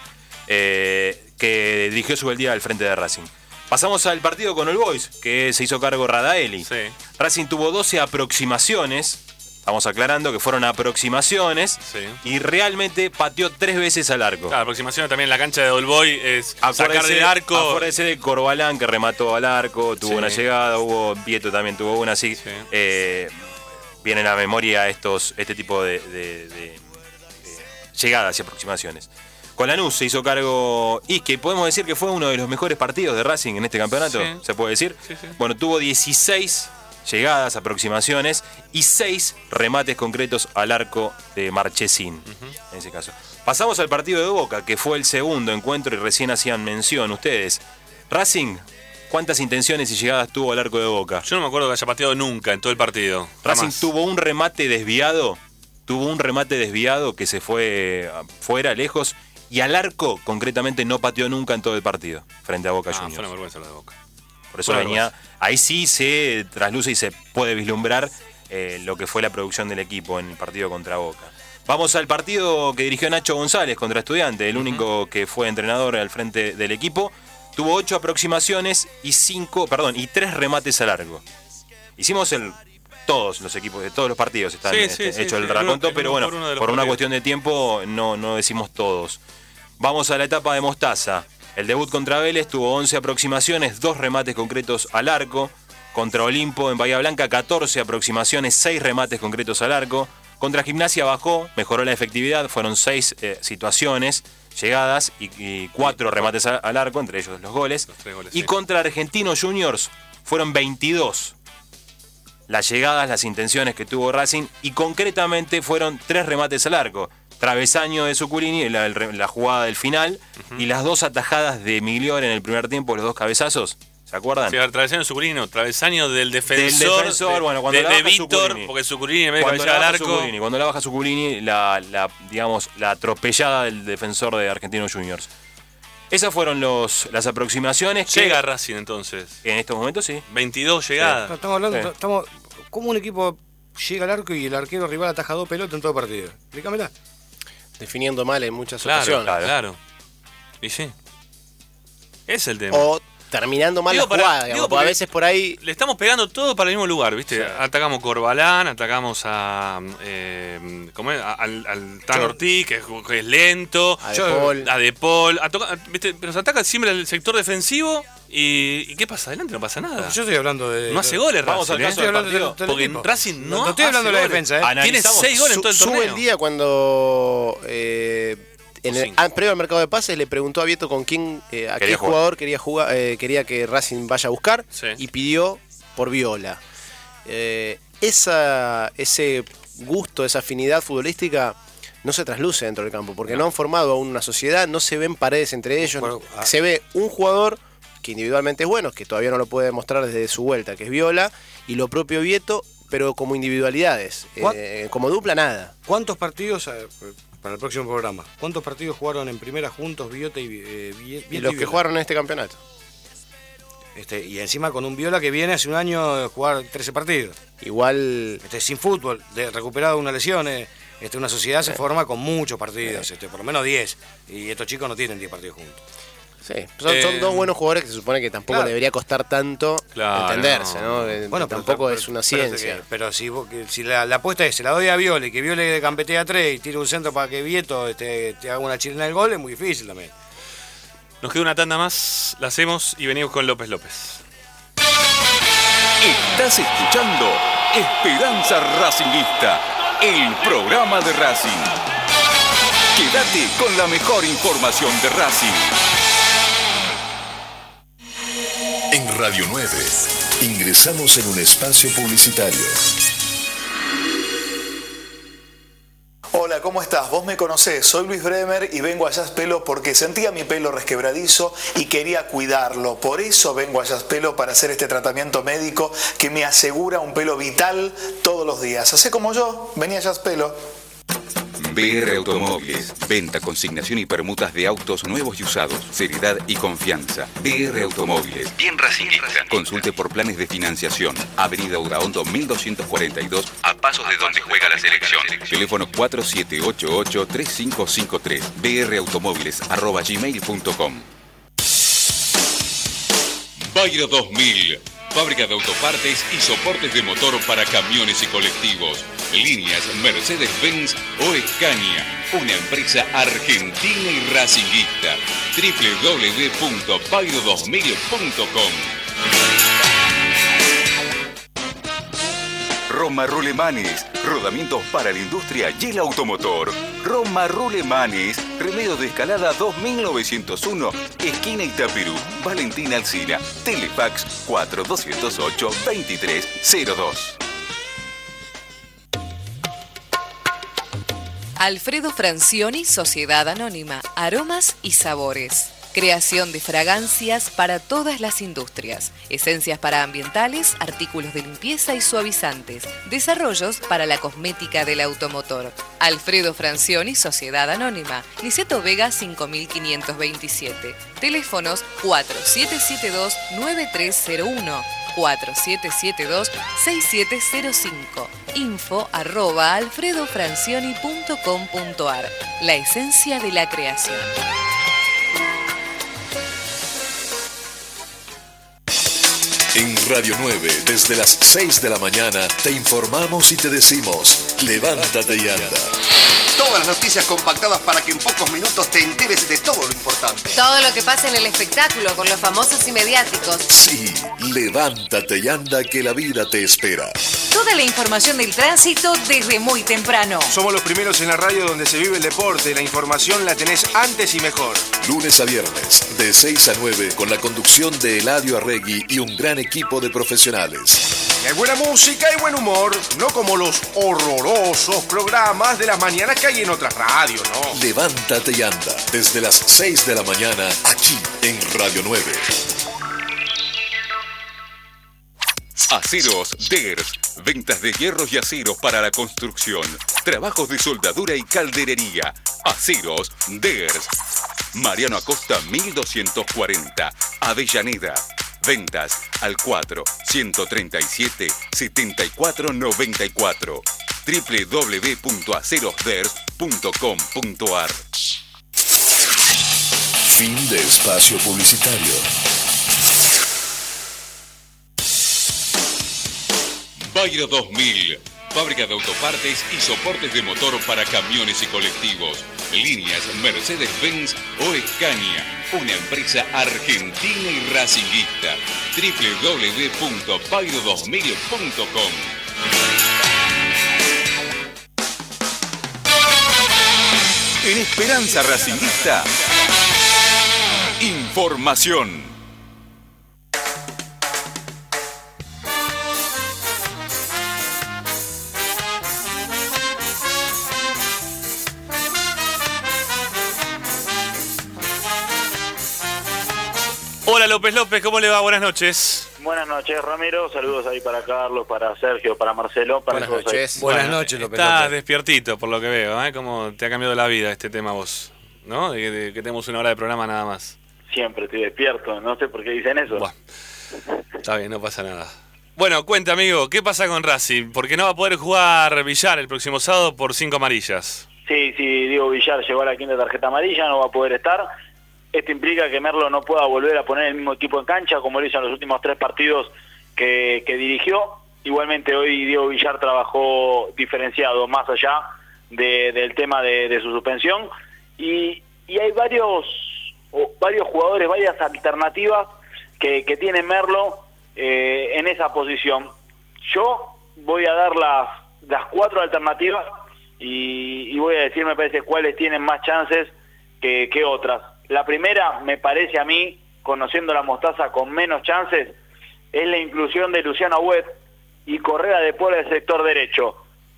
eh, que dirigió Subeldía al frente de Racing. Pasamos al partido con All Boys, que se hizo cargo Radaeli. Sí. Racing tuvo doce aproximaciones. Estamos aclarando que fueron aproximaciones sí. y realmente pateó tres veces al arco. La aproximación también en la cancha de All Boy es acuérdese, sacar del arco. Acuérdese de Corbalán que remató al arco, tuvo sí. una llegada, hubo Vieto también tuvo una, así. Sí. Eh, vienen a memoria estos, este tipo de, de, de, de llegadas y aproximaciones. Con Lanús se hizo cargo Isque, podemos decir que fue uno de los mejores partidos de Racing en este campeonato, sí. ¿se puede decir? Sí, sí. Bueno, tuvo dieciséis llegadas, aproximaciones y seis remates concretos al arco de Marchesín, uh-huh. en ese caso. Pasamos al partido de Boca, que fue el segundo encuentro y recién hacían mención ustedes. Racing, ¿cuántas intenciones y llegadas tuvo al arco de Boca? Yo no me acuerdo que haya pateado nunca en todo el partido. Racing Jamás. tuvo un remate desviado, tuvo un remate desviado que se fue fuera, lejos, y al arco concretamente no pateó nunca en todo el partido, frente a Boca ah, Juniors. Fue una vergüenza lo de Boca. Por eso venía, ahí sí se trasluce y se puede vislumbrar eh, lo que fue la producción del equipo en el partido contra Boca. Vamos al partido que dirigió Nacho González contra Estudiantes, el uh-huh. único que fue entrenador al frente del equipo. Tuvo ocho aproximaciones y cinco, perdón, y tres remates a largo. Hicimos el todos los equipos de todos los partidos están sí, este, sí, hecho sí, el sí, raconto, el pero uno bueno, por, uno por una partidos. cuestión de tiempo no, no decimos todos. Vamos a la etapa de Mostaza. El debut contra Vélez tuvo once aproximaciones, dos remates concretos al arco. Contra Olimpo en Bahía Blanca, catorce aproximaciones, seis remates concretos al arco. Contra Gimnasia bajó, mejoró la efectividad, fueron seis eh, situaciones llegadas y, y cuatro remates a, al arco, entre ellos los goles. Los tres goles y sí. contra Argentinos Juniors fueron veintidós las llegadas, las intenciones que tuvo Racing y concretamente fueron tres remates al arco. Travesaño de Zuculini, la, la jugada del final, uh-huh. y las dos atajadas de Migliore en el primer tiempo, los dos cabezazos. ¿Se acuerdan? Sí, travesaño de Zuculini, no, travesaño del defensor. Del defensor, de, bueno, cuando de, la de baja Víctor, Zuculini. porque Zuculini en vez de Cuando cabecear la al baja arco. Zuculini, cuando la baja Zuculini, la, la, digamos, la atropellada del defensor de Argentinos Juniors. Esas fueron los, las aproximaciones. Llega que, Racing entonces. En estos momentos sí. veintidós llegadas. Sí. Estamos hablando, Sí. estamos, ¿cómo un equipo llega al arco y el arquero rival ataja dos pelotas en todo partido? Explícamela. Definiendo mal en muchas Claro, ocasiones. claro, claro. Y sí. Es el tema. O terminando mal Digo, la para- jugada, digo, digamos, porque porque a veces por ahí. Le estamos pegando todo para el mismo lugar, ¿viste? Sí. Atacamos Corbalán, atacamos a. Eh, ¿Cómo es? A- Al, al Tan Yo- Ortiz, que es, que es lento. A De Yo- Paul. A De Paul. a toca- ¿viste? Pero se ataca siempre el sector defensivo. ¿Y, ¿y qué pasa? Adelante no pasa nada. Yo estoy hablando de. No hace goles Vamos Racing, al caso ¿eh? Estoy hablando del del, partido, del Porque equipo. Racing no No estoy hablando de hace la goles. defensa, ¿eh? Tiene Analizamos seis goles en todo el Su- torneo. sube el día cuando eh, en el, Cinco. ah, previo al mercado de pases le preguntó a Vieto con quién eh, a Quería qué jugar. jugador quería jugar eh, quería que Racing vaya a buscar Sí. y pidió por Viola. Eh, esa ese gusto, esa afinidad futbolística no se trasluce dentro del campo porque no, han formado aún una sociedad, no se ven paredes entre ellos, Bueno, ah. se ve un jugador que individualmente es bueno, que todavía no lo puede demostrar desde su vuelta, que es Viola, y lo propio Vieto, pero como individualidades, ¿Cuán- eh, como dupla nada. ¿Cuántos partidos, eh, para el próximo programa, cuántos partidos jugaron en primera juntos Biota y eh, Vie- Vieto Y los que Viola? jugaron en este campeonato. Este, y encima con un Viola que viene hace un año de jugar trece partidos. Igual Este, sin fútbol, de, recuperado de una lesión. eh, este, una sociedad se forma con muchos partidos, este, por lo menos diez. Y estos chicos no tienen diez partidos juntos. sí, son, son Eh, dos buenos jugadores que se supone que tampoco claro. debería costar tanto Claro, entenderse, no. ¿no? Eh, Bueno, pero- tampoco pero- es una pero- ciencia. Pero, pero si, vos- que- si la, la apuesta es, se la doy a Viole, que Viole campetea tres y tira un centro para que Vieto este, te haga una chilena del gol, es muy difícil también. Nos queda una tanda más, la hacemos y venimos con López López. Estás escuchando Esperanza Racingista, el programa de Racing. Quédate con la mejor información de Racing. En Radio nueve ingresamos en un espacio publicitario. Hola, ¿cómo ¿cómo estás? Vos me conocés, soy Luis Bremer y vengo a Jazz Pelo porque sentía mi pelo resquebradizo y quería cuidarlo. Por eso vengo a Jazz Pelo para hacer este tratamiento médico que me asegura un pelo vital todos los días. Hacé como yo, vení a Jazz Pelo. B R Automóviles, venta, consignación y permutas de autos nuevos y usados, seriedad y confianza. B R Automóviles, bien racinguista. Consulte por planes de financiación. Avenida Udaondo mil doscientos cuarenta y dos, a pasos de donde juega la selección. Teléfono cuatro siete ocho ocho, tres cinco cinco tres, brautomóviles arroba gmail punto com. Bayro dos mil, fábrica de autopartes y soportes de motor para camiones y colectivos. Líneas Mercedes-Benz o Scania, una empresa argentina y racinguista. doble u doble u doble u punto bayro dos mil punto com. Roma Rulemanes, rodamientos para la industria y el automotor. Roma Rulemanes, Remedio de Escalada dos mil novecientos uno, esquina Itapirú, Valentín Alsina, Telefax cuatro dos cero ocho, dos tres cero dos. Alfredo Francioni, Sociedad Anónima, Aromas y Sabores. Creación de fragancias para todas las industrias. Esencias para ambientales, artículos de limpieza y suavizantes. Desarrollos para la cosmética del automotor. Alfredo Francioni, Sociedad Anónima. Niceto Vega cinco mil quinientos veintisiete. Teléfonos cuatro siete siete dos, nueve tres cero uno. cuatro siete siete dos, seis siete cero cinco. Info arroba alfredofrancioni punto com punto ar. La esencia de la creación. En Radio nueve, desde las seis de la mañana, te informamos y te decimos, levántate y anda. Todas las noticias compactadas para que en pocos minutos te enteres de todo lo importante. Todo lo que pasa en el espectáculo con los famosos y mediáticos. Sí, levántate y anda que la vida te espera. Toda la información del tránsito desde muy temprano. Somos los primeros en la radio donde se vive el deporte. La información la tenés antes y mejor. Lunes a viernes, de seis a nueve, con la conducción de Eladio Arregui y un gran equipo de profesionales. Y hay buena música y buen humor, no como los horrorosos programas de las mañanas que hay en otras radios, ¿no? Levántate y anda, desde las seis de la mañana, aquí en Radio nueve. Aceros Ders, ventas de hierros y aceros para la construcción, trabajos de soldadura y calderería. Aceros Ders, Mariano Acosta mil doscientos cuarenta, Avellaneda. Ventas al cuatro, ciento treinta y siete, setenta y cuatro noventa y cuatro. doble u doble u doble u punto aceros ders punto com punto ar. Fin de espacio publicitario. Bayro dos mil, fábrica de autopartes y soportes de motor para camiones y colectivos. Líneas Mercedes-Benz o Scania, una empresa argentina y racinguista. doble u doble u doble u punto bayro dos mil punto com. En Esperanza Racinguista, información. Hola López López, ¿cómo le va? Buenas noches. Buenas noches, Ramiro. Saludos ahí para Carlos, para Sergio, para Marcelo. Para Buenas todos noches. ahí. Buenas noches, López. Estás López. Despiertito, por lo que veo, ¿eh? Cómo te ha cambiado la vida este tema vos, ¿no? De que, de que tenemos una hora de programa nada más. Siempre estoy despierto, no sé por qué dicen eso. Buah. Está bien, no pasa nada. Bueno, cuenta, amigo, ¿qué pasa con Racing? Porque no va a poder jugar Villar el próximo sábado por cinco amarillas. Sí, sí, Diego Villar llegó a la quinta tarjeta amarilla, no va a poder estar. Esto implica que Merlo no pueda volver a poner el mismo equipo en cancha como lo hizo en los últimos tres partidos que, que dirigió. Igualmente hoy Diego Villar trabajó diferenciado más allá de, del tema de, de su suspensión. Y, y hay varios, varios jugadores, varias alternativas que, que tiene Merlo eh, en esa posición. Yo voy a dar las, las cuatro alternativas y, y voy a decir, me parece, cuáles tienen más chances que, que otras. La primera, me parece a mí, conociendo la Mostaza con menos chances, es la inclusión de Luciano Huet y Correa de Pola del sector derecho.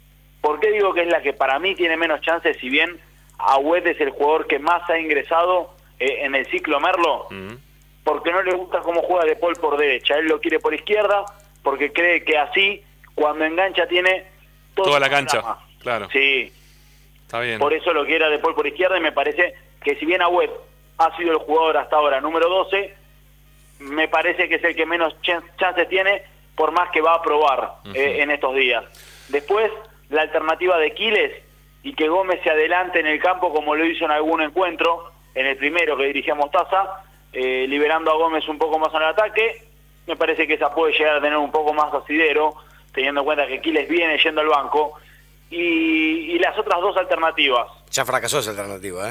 ¿Por qué digo que es la que para mí tiene menos chances, si bien Agüed es el jugador que más ha ingresado eh, en el ciclo Merlo? Mm. Porque no le gusta cómo juega De Paul por derecha, él lo quiere por izquierda, porque cree que así, cuando engancha, tiene todo Toda la el cancha, panorama. claro. Sí, Está bien. por eso lo quiere a De Paul por izquierda, y me parece que si bien Agüed ha sido el jugador hasta ahora número doce, me parece que es el que menos ch- chances tiene, por más que va a probar Ujú. eh, en estos días. Después, la alternativa de Quiles, y que Gómez se adelante en el campo como lo hizo en algún encuentro, en el primero que dirigía Mostaza, eh, liberando a Gómez un poco más en el ataque. Me parece que esa puede llegar a tener un poco más asidero, teniendo en cuenta que Quiles viene yendo al banco. Y, y las otras dos alternativas, Ya fracasó esa alternativa, ¿eh?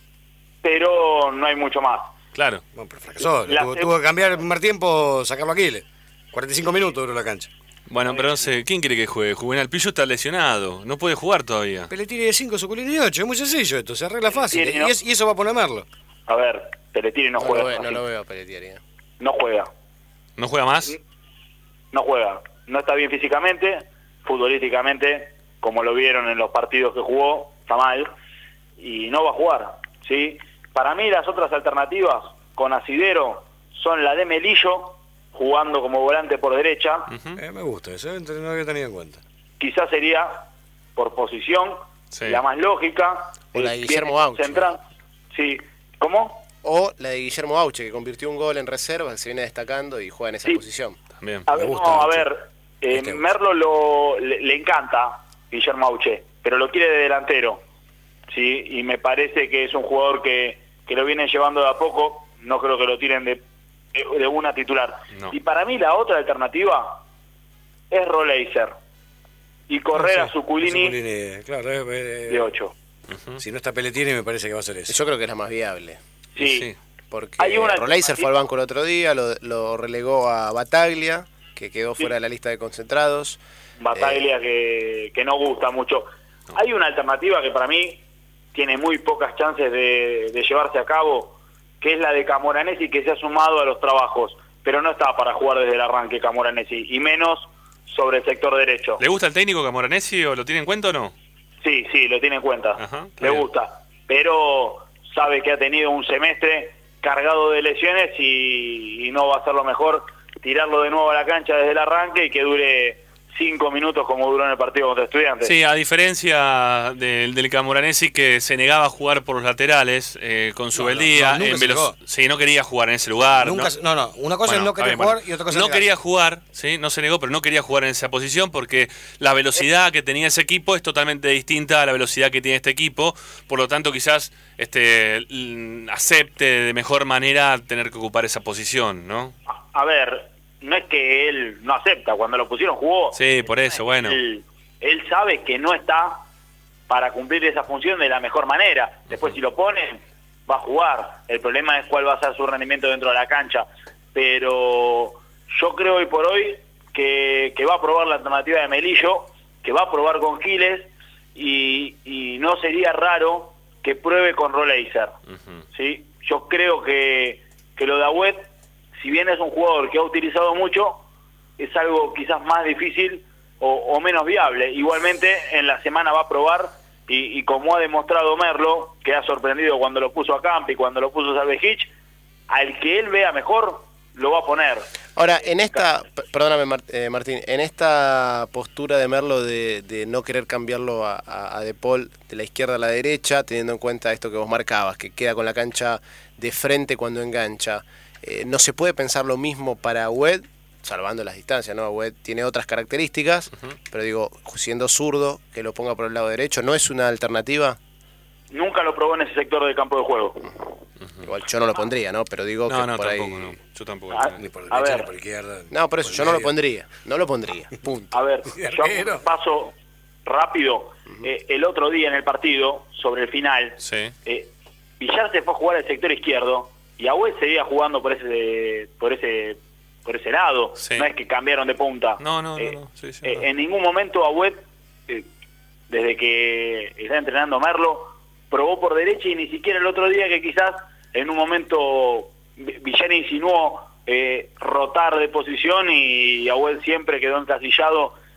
pero no hay mucho más. Claro. Bueno, pero fracasó. La tuvo, seg- tuvo que cambiar el primer tiempo, sacarlo a Aquiles. cuarenta y cinco minutos duró la cancha. Bueno, pero no sé, ¿quién quiere que juegue? Juvenal Pillo está lesionado, no puede jugar todavía. Pelletieri de cinco, Zuculini de ocho. Es muy sencillo esto, se arregla fácil. Pelletieri, Y, ¿no? es- y eso va a poner Merlo. A ver, Pelletieri no, No juega. lo veo, no así. lo veo a Pelletieri. eh. No juega. ¿No juega más? No juega. No está bien físicamente, futbolísticamente, como lo vieron en los partidos que jugó, está mal, y no va a jugar, ¿sí? Para mí las otras alternativas con Asidero son la de Melillo, jugando como volante por derecha, Eh, me gusta eso, eh, no lo había tenido en cuenta. quizás sería por posición, Sí. la más lógica. O la de eh, Guillermo viene Auche. central- Sí, ¿cómo? O la de Guillermo Auche, que convirtió un gol en reserva, que se viene destacando y juega en esa Sí. posición. También. A ver, gusta no, a Auche. ver, eh, Este Auche. Merlo lo, le, le encanta Guillermo Auche, pero lo quiere de delantero, ¿sí? Y me parece que es un jugador que, que lo vienen llevando de a poco, no creo que lo tiren de, de una titular. No. Y para mí la otra alternativa es Roleiser y correr Ah, a sí, Zuculini Zuculini, claro, eh, eh, de ocho. si no está Pelletieri me parece que va a ser eso. Yo creo que es la más viable. Sí, Sí. Porque Hay una Roleiser alternativa- fue al banco el otro día, lo, lo relegó a Bataglia, que quedó fuera de la lista de concentrados. Bataglia que, que no gusta mucho. Hay una alternativa que para mí tiene muy pocas chances de, de llevarse a cabo, que es la de Camoranesi, que se ha sumado a los trabajos, pero no está para jugar desde el arranque Camoranesi, y menos sobre el sector derecho. ¿Le gusta el técnico Camoranesi o lo tiene en cuenta o no? Sí, sí, lo tiene en cuenta, Ajá, está le bien. gusta, pero sabe que ha tenido un semestre cargado de lesiones y, y no va a ser lo mejor tirarlo de nuevo a la cancha desde el arranque y que dure cinco minutos como duró en el partido contra Estudiantes. Sí, a diferencia del, del Camoranesi, que se negaba a jugar por los laterales eh, con su No, no, beldía, no, nunca en se velo- negó. sí, no quería jugar en ese lugar. Nunca ¿no? se- no, no, una cosa Bueno, es no está querer bien, jugar bueno. y otra cosa no es quería negarse. jugar, sí, no se negó, pero no quería jugar en esa posición porque la velocidad que tenía ese equipo es totalmente distinta a la velocidad que tiene este equipo, por lo tanto quizás este l- acepte de mejor manera tener que ocupar esa posición, ¿no? A ver, no es que él no acepta, cuando lo pusieron jugó. Sí, por eso, bueno. Él, él sabe que no está para cumplir esa función de la mejor manera. Después si lo ponen, va a jugar. El problema es cuál va a ser su rendimiento dentro de la cancha. Pero yo creo hoy por hoy que, que va a probar la alternativa de Melillo, que va a probar con Quiles, y, y no sería raro que pruebe con Roleiser. ¿Sí? Yo creo que, que lo de Agüed, si bien es un jugador que ha utilizado mucho, es algo quizás más difícil o, o menos viable. Igualmente en la semana va a probar y, y como ha demostrado Merlo, que ha sorprendido cuando lo puso a Campi, cuando lo puso a Salvejich, al que él vea mejor lo va a poner. Ahora, en esta, p- perdóname Mar- eh, Martín, en esta postura de Merlo de, de no querer cambiarlo a, a, a De Paul de la izquierda a la derecha, teniendo en cuenta esto que vos marcabas, que queda con la cancha de frente cuando engancha, eh, ¿no se puede pensar lo mismo para Agüed? Salvando las distancias, ¿no? Agüed tiene otras características, pero digo, siendo zurdo, que lo ponga por el lado derecho, ¿no es una alternativa? Nunca lo probó en ese sector del campo de juego. Igual yo no lo pondría, ¿no? Pero digo No, que no, por tampoco, ahí... no. Yo tampoco. Ah, Ni por A derecha ver. ni por izquierda. No, por eso por yo no lo medio. pondría, no lo pondría, punto. A ver, De yo arquero. paso rápido. Eh, el otro día en el partido, sobre el final, Sí. eh, Villar se fue a jugar al sector izquierdo y Agüed seguía jugando por ese por ese por ese lado. Sí. No es que cambiaron de punta. No, no, no, Eh, no. Sí, sí, eh, no. En ningún momento Agüed, eh, desde que está entrenando Merlo, probó por derecha y ni siquiera el otro día que quizás en un momento Vi- Villar insinuó eh, rotar de posición y Agüed siempre quedó encasillado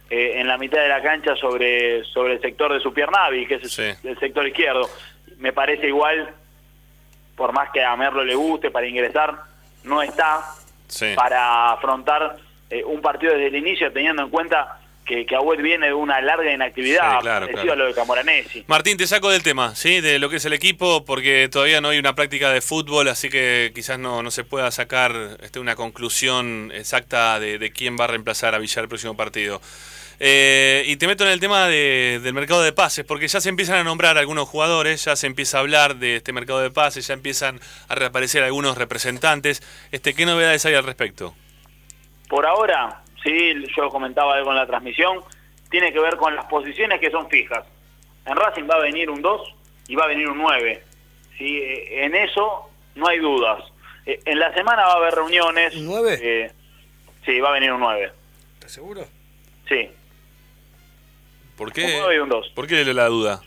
eh, en la mitad de la cancha sobre, sobre el sector de Supiernavi, que es Sí. el sector izquierdo. Me parece igual, por más que a Merlo le guste para ingresar, no está Sí. para afrontar eh, un partido desde el inicio, teniendo en cuenta que, que Agüed viene de una larga inactividad, Sí, claro, parecido claro. a lo de Camoranesi. Martín, te saco del tema, ¿sí? De lo que es el equipo, porque todavía no hay una práctica de fútbol, así que quizás no, no se pueda sacar este, una conclusión exacta de, de quién va a reemplazar a Villar el próximo partido. Eh, y te meto en el tema de- del mercado de pases, porque ya se empiezan a nombrar algunos jugadores, ya se empieza a hablar de este mercado de pases, ya empiezan a reaparecer algunos representantes. Este, ¿qué novedades hay al respecto? Por ahora, sí, yo comentaba algo en la transmisión, tiene que ver con las posiciones que son fijas. En Racing va a venir un dos y va a venir un nueve. ¿Sí? Eh, En eso no hay dudas. Eh, En la semana va a haber reuniones. ¿Un nueve? eh, sí, va a venir un nueve. ¿Estás seguro? Sí. ¿Por Un qué? nueve y un dos. ¿Por qué la duda?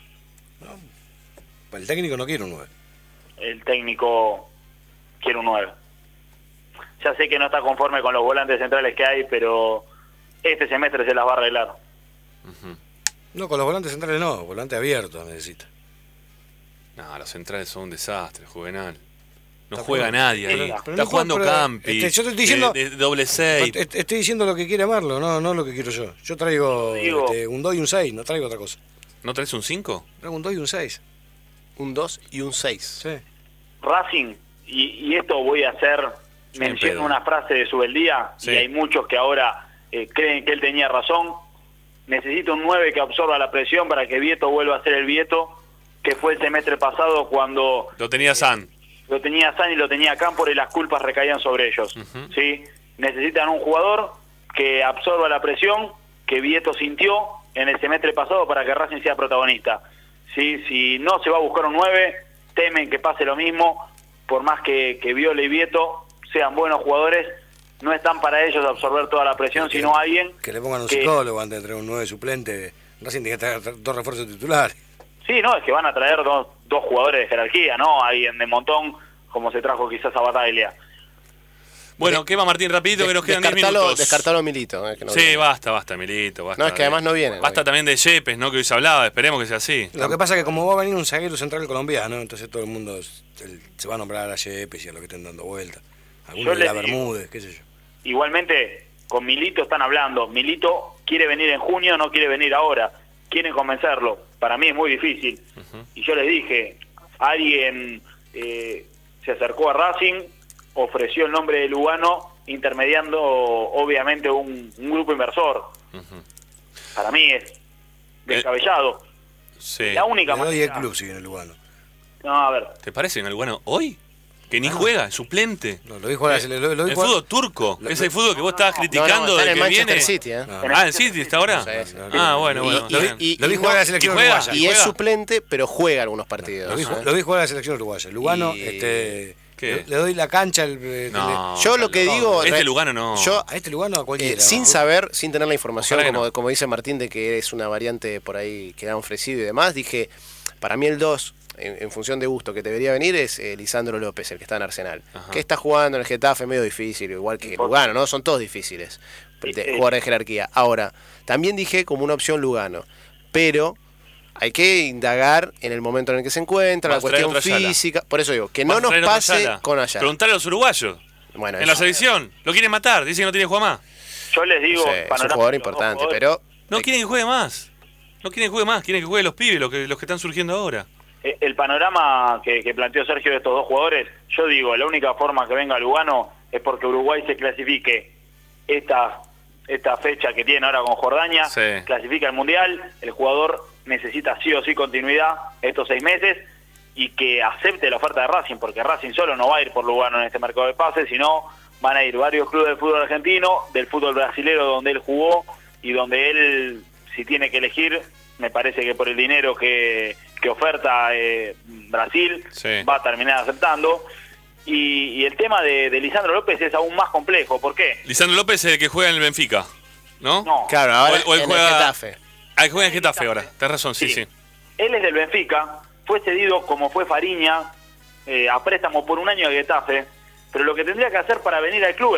El técnico no quiere un nueve. El técnico quiere un nueve. Ya sé que no está conforme con los volantes centrales que hay, pero este semestre se las va a arreglar. No, con los volantes centrales no, volante abierto necesita. No, los centrales son un desastre, Juvenal. No Está juega jugando. nadie ahí. Pero- pero Está no jugando puedo- pero, Campi. este, yo te estoy diciendo- de, de doble seis. Est- Estoy diciendo lo que quiere Merlo, no, no lo que quiero yo. Yo traigo Digo- este, un dos y un seis, no traigo otra cosa. ¿No traes un cinco? Traigo un dos y un seis. Un dos y un seis. Sí. Racing, y, y esto voy a hacer mención pedo. a una frase de Subeldía, Sí. y hay muchos que ahora eh, creen que él tenía razón. Necesita un nueve que absorba la presión para que Vieto vuelva a ser el Vieto que fue el semestre pasado cuando Lo tenía San. lo tenía San y lo tenía Cámpora y las culpas recaían sobre ellos. ¿Sí? Necesitan un jugador que absorba la presión que Vieto sintió en el semestre pasado para que Racing sea protagonista. ¿Sí? Si no se va a buscar un nueve, temen que pase lo mismo, por más que, que Viola y Vieto sean buenos jugadores, no están para ellos absorber toda la presión, sino alguien Que le pongan un que- psicólogo antes de traer un nueve suplente. Racing tiene que traer dos refuerzos titulares. Sí, no, es que van a traer dos, dos jugadores de jerarquía, ¿no? Alguien de montón, como se trajo quizás a Bataglia. Bueno, ¿qué va, Martín? Rapidito, que nos quedan diez Descartalo, minutos. descartalo a Milito. eh, que no Sí, viene. basta, basta, Milito. Basta No, es que además no viene. Basta también de Yepes, ¿no? Que hoy se hablaba. Esperemos que sea así. Lo que pasa es que como va a venir un zaguero central colombiano, entonces todo el mundo es- el- se va a nombrar a Yepes y a lo que estén dando vueltas. Yo Algunos de les la digo- Bermúdez, qué sé yo. Igualmente, con Milito están hablando. Milito quiere venir en junio, no quiere venir ahora. Quieren convencerlo. Para mí es muy difícil. Y yo les dije, alguien eh, se acercó a Racing, ofreció el nombre de Lugano, intermediando obviamente un, un grupo inversor. Para mí es descabellado. Sí. La única Le doy el manera... club si viene Lugano. No, a ver, ¿Te parece en el bueno hoy? Que ni juega, es suplente. No, lo dijo ahora, lo, lo, lo El dijo fútbol turco, Lo- ese fútbol que vos estabas criticando No, no, está de en el que Manchester viene. City, ¿eh? No, Ah, ¿en City está ahora? Sí, sí. Ah, bueno, Y- bueno. y- está bien. y- Lo vi y jugar a no- la selección y juega, uruguaya. Y es juega. suplente, pero juega algunos partidos. Lo vi, ¿eh? lo vi jugar a la selección uruguaya. Lugano, Y- este, ¿Qué? le, le doy la cancha. El, el- No, Yo lo que no, digo- Este Lugano no. Yo, a este Lugano a eh, cualquiera. sin ¿no? saber, sin tener la información, Ojalá que como, no. como dice Martín, de que es una variante por ahí que han ofrecido y demás, dije, para mí el dos, en, en función de gusto, que debería venir es eh, Lisandro López, el que está en Arsenal. Ajá. Que está jugando en el Getafe medio difícil, igual que Lugano, ¿no? Son todos difíciles. Sí, de- sí. Jugadores de jerarquía. Ahora, también dije como una opción Lugano, pero hay que indagar en el momento en el que se encuentra, Vas la a traer cuestión otra Ayala. física. Por eso digo, que Vas no a nos traer otra pase Ayala. con Ayala. Preguntale a los uruguayos. Bueno, En la eso- selección. Lo quieren matar. Dicen que no tiene que jugar más. yo les digo... sí, es un panorama jugador de los dos importante, jugadores. pero No quieren que juegue más. No quieren que juegue más. Quieren que jueguen los pibes, los que, los que están surgiendo ahora. Eh, El panorama que, que planteó Sergio de estos dos jugadores, yo digo, la única forma que venga Lugano es porque Uruguay se clasifique esta, esta fecha que tiene ahora con Jordania, Sí. clasifica al Mundial, el jugador necesita sí o sí continuidad estos seis meses y que acepte la oferta de Racing, porque Racing solo no va a ir por Lugano en este mercado de pases, sino van a ir varios clubes del fútbol argentino, del fútbol brasilero donde él jugó y donde él, si tiene que elegir, me parece que por el dinero que, que oferta eh, Brasil, Sí. va a terminar aceptando. Y, y el tema de, de Lisandro López es aún más complejo. ¿Por qué? Lisandro López es el que juega en el Benfica. ¿No? No, claro, ahora O él- o él en juega- el Getafe. Ah, él juega en Getafe ahora. Tenés razón, sí, sí. Sí. él es del Benfica, fue cedido como fue Fariña, eh, a préstamo por un año a Getafe, pero lo que tendría que hacer para venir al club es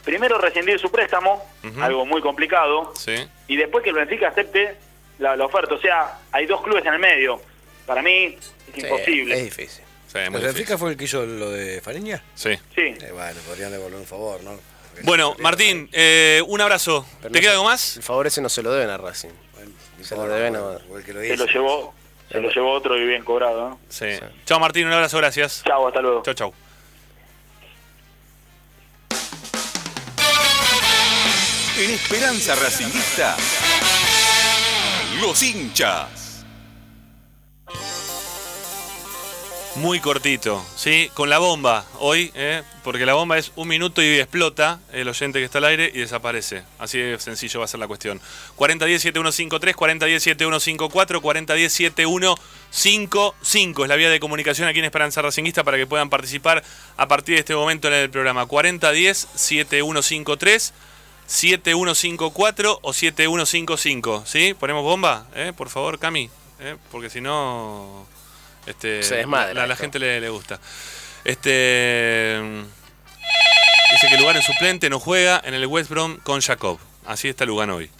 primero rescindir su préstamo, Ujú. algo muy complicado, Sí. y después que el Benfica acepte la, la oferta. O sea, hay dos clubes en el medio. Para mí es imposible. Es difícil. Sí, muy ¿El difícil. Benfica fue el que hizo lo de Fariña? Sí. Sí. Eh, bueno, podrían devolver un favor, ¿no? Porque Bueno, sería- Martín, eh, un abrazo. Pero ¿Te no queda se- algo más? El favor ese no se lo deben a Racing. ni Se lo favor, deben o- a... o el que lo Se lo hizo. llevó, se lo llevó otro y bien cobrado, ¿no? Sí. Chao, Martín, un abrazo, gracias. Chao, hasta luego. Chao, chao. En Esperanza Racingista, los hinchas. Muy cortito, ¿sí? Con la bomba hoy, ¿eh? Porque la bomba es un minuto y explota el oyente que está al aire y desaparece. Así de sencillo va a ser la cuestión. cuarenta diez, setenta y uno cincuenta y tres, cuarenta diez, setenta y uno cincuenta y cuatro, cuarenta diez, setenta y uno cincuenta y cinco es la vía de comunicación aquí en Esperanza Racinguista para que puedan participar a partir de este momento en el programa. cuarenta diez, setenta y uno cincuenta y tres, setenta y uno cincuenta y cuatro o setenta y uno cincuenta y cinco, ¿sí? ¿Ponemos bomba? ¿Eh? Por favor, Cami, ¿eh? Porque si no... Este, Se desmadra la, la esto. gente le, le gusta. Este dice que Lugano es suplente, no juega en el West Brom con Jacob. Así está Lugano hoy.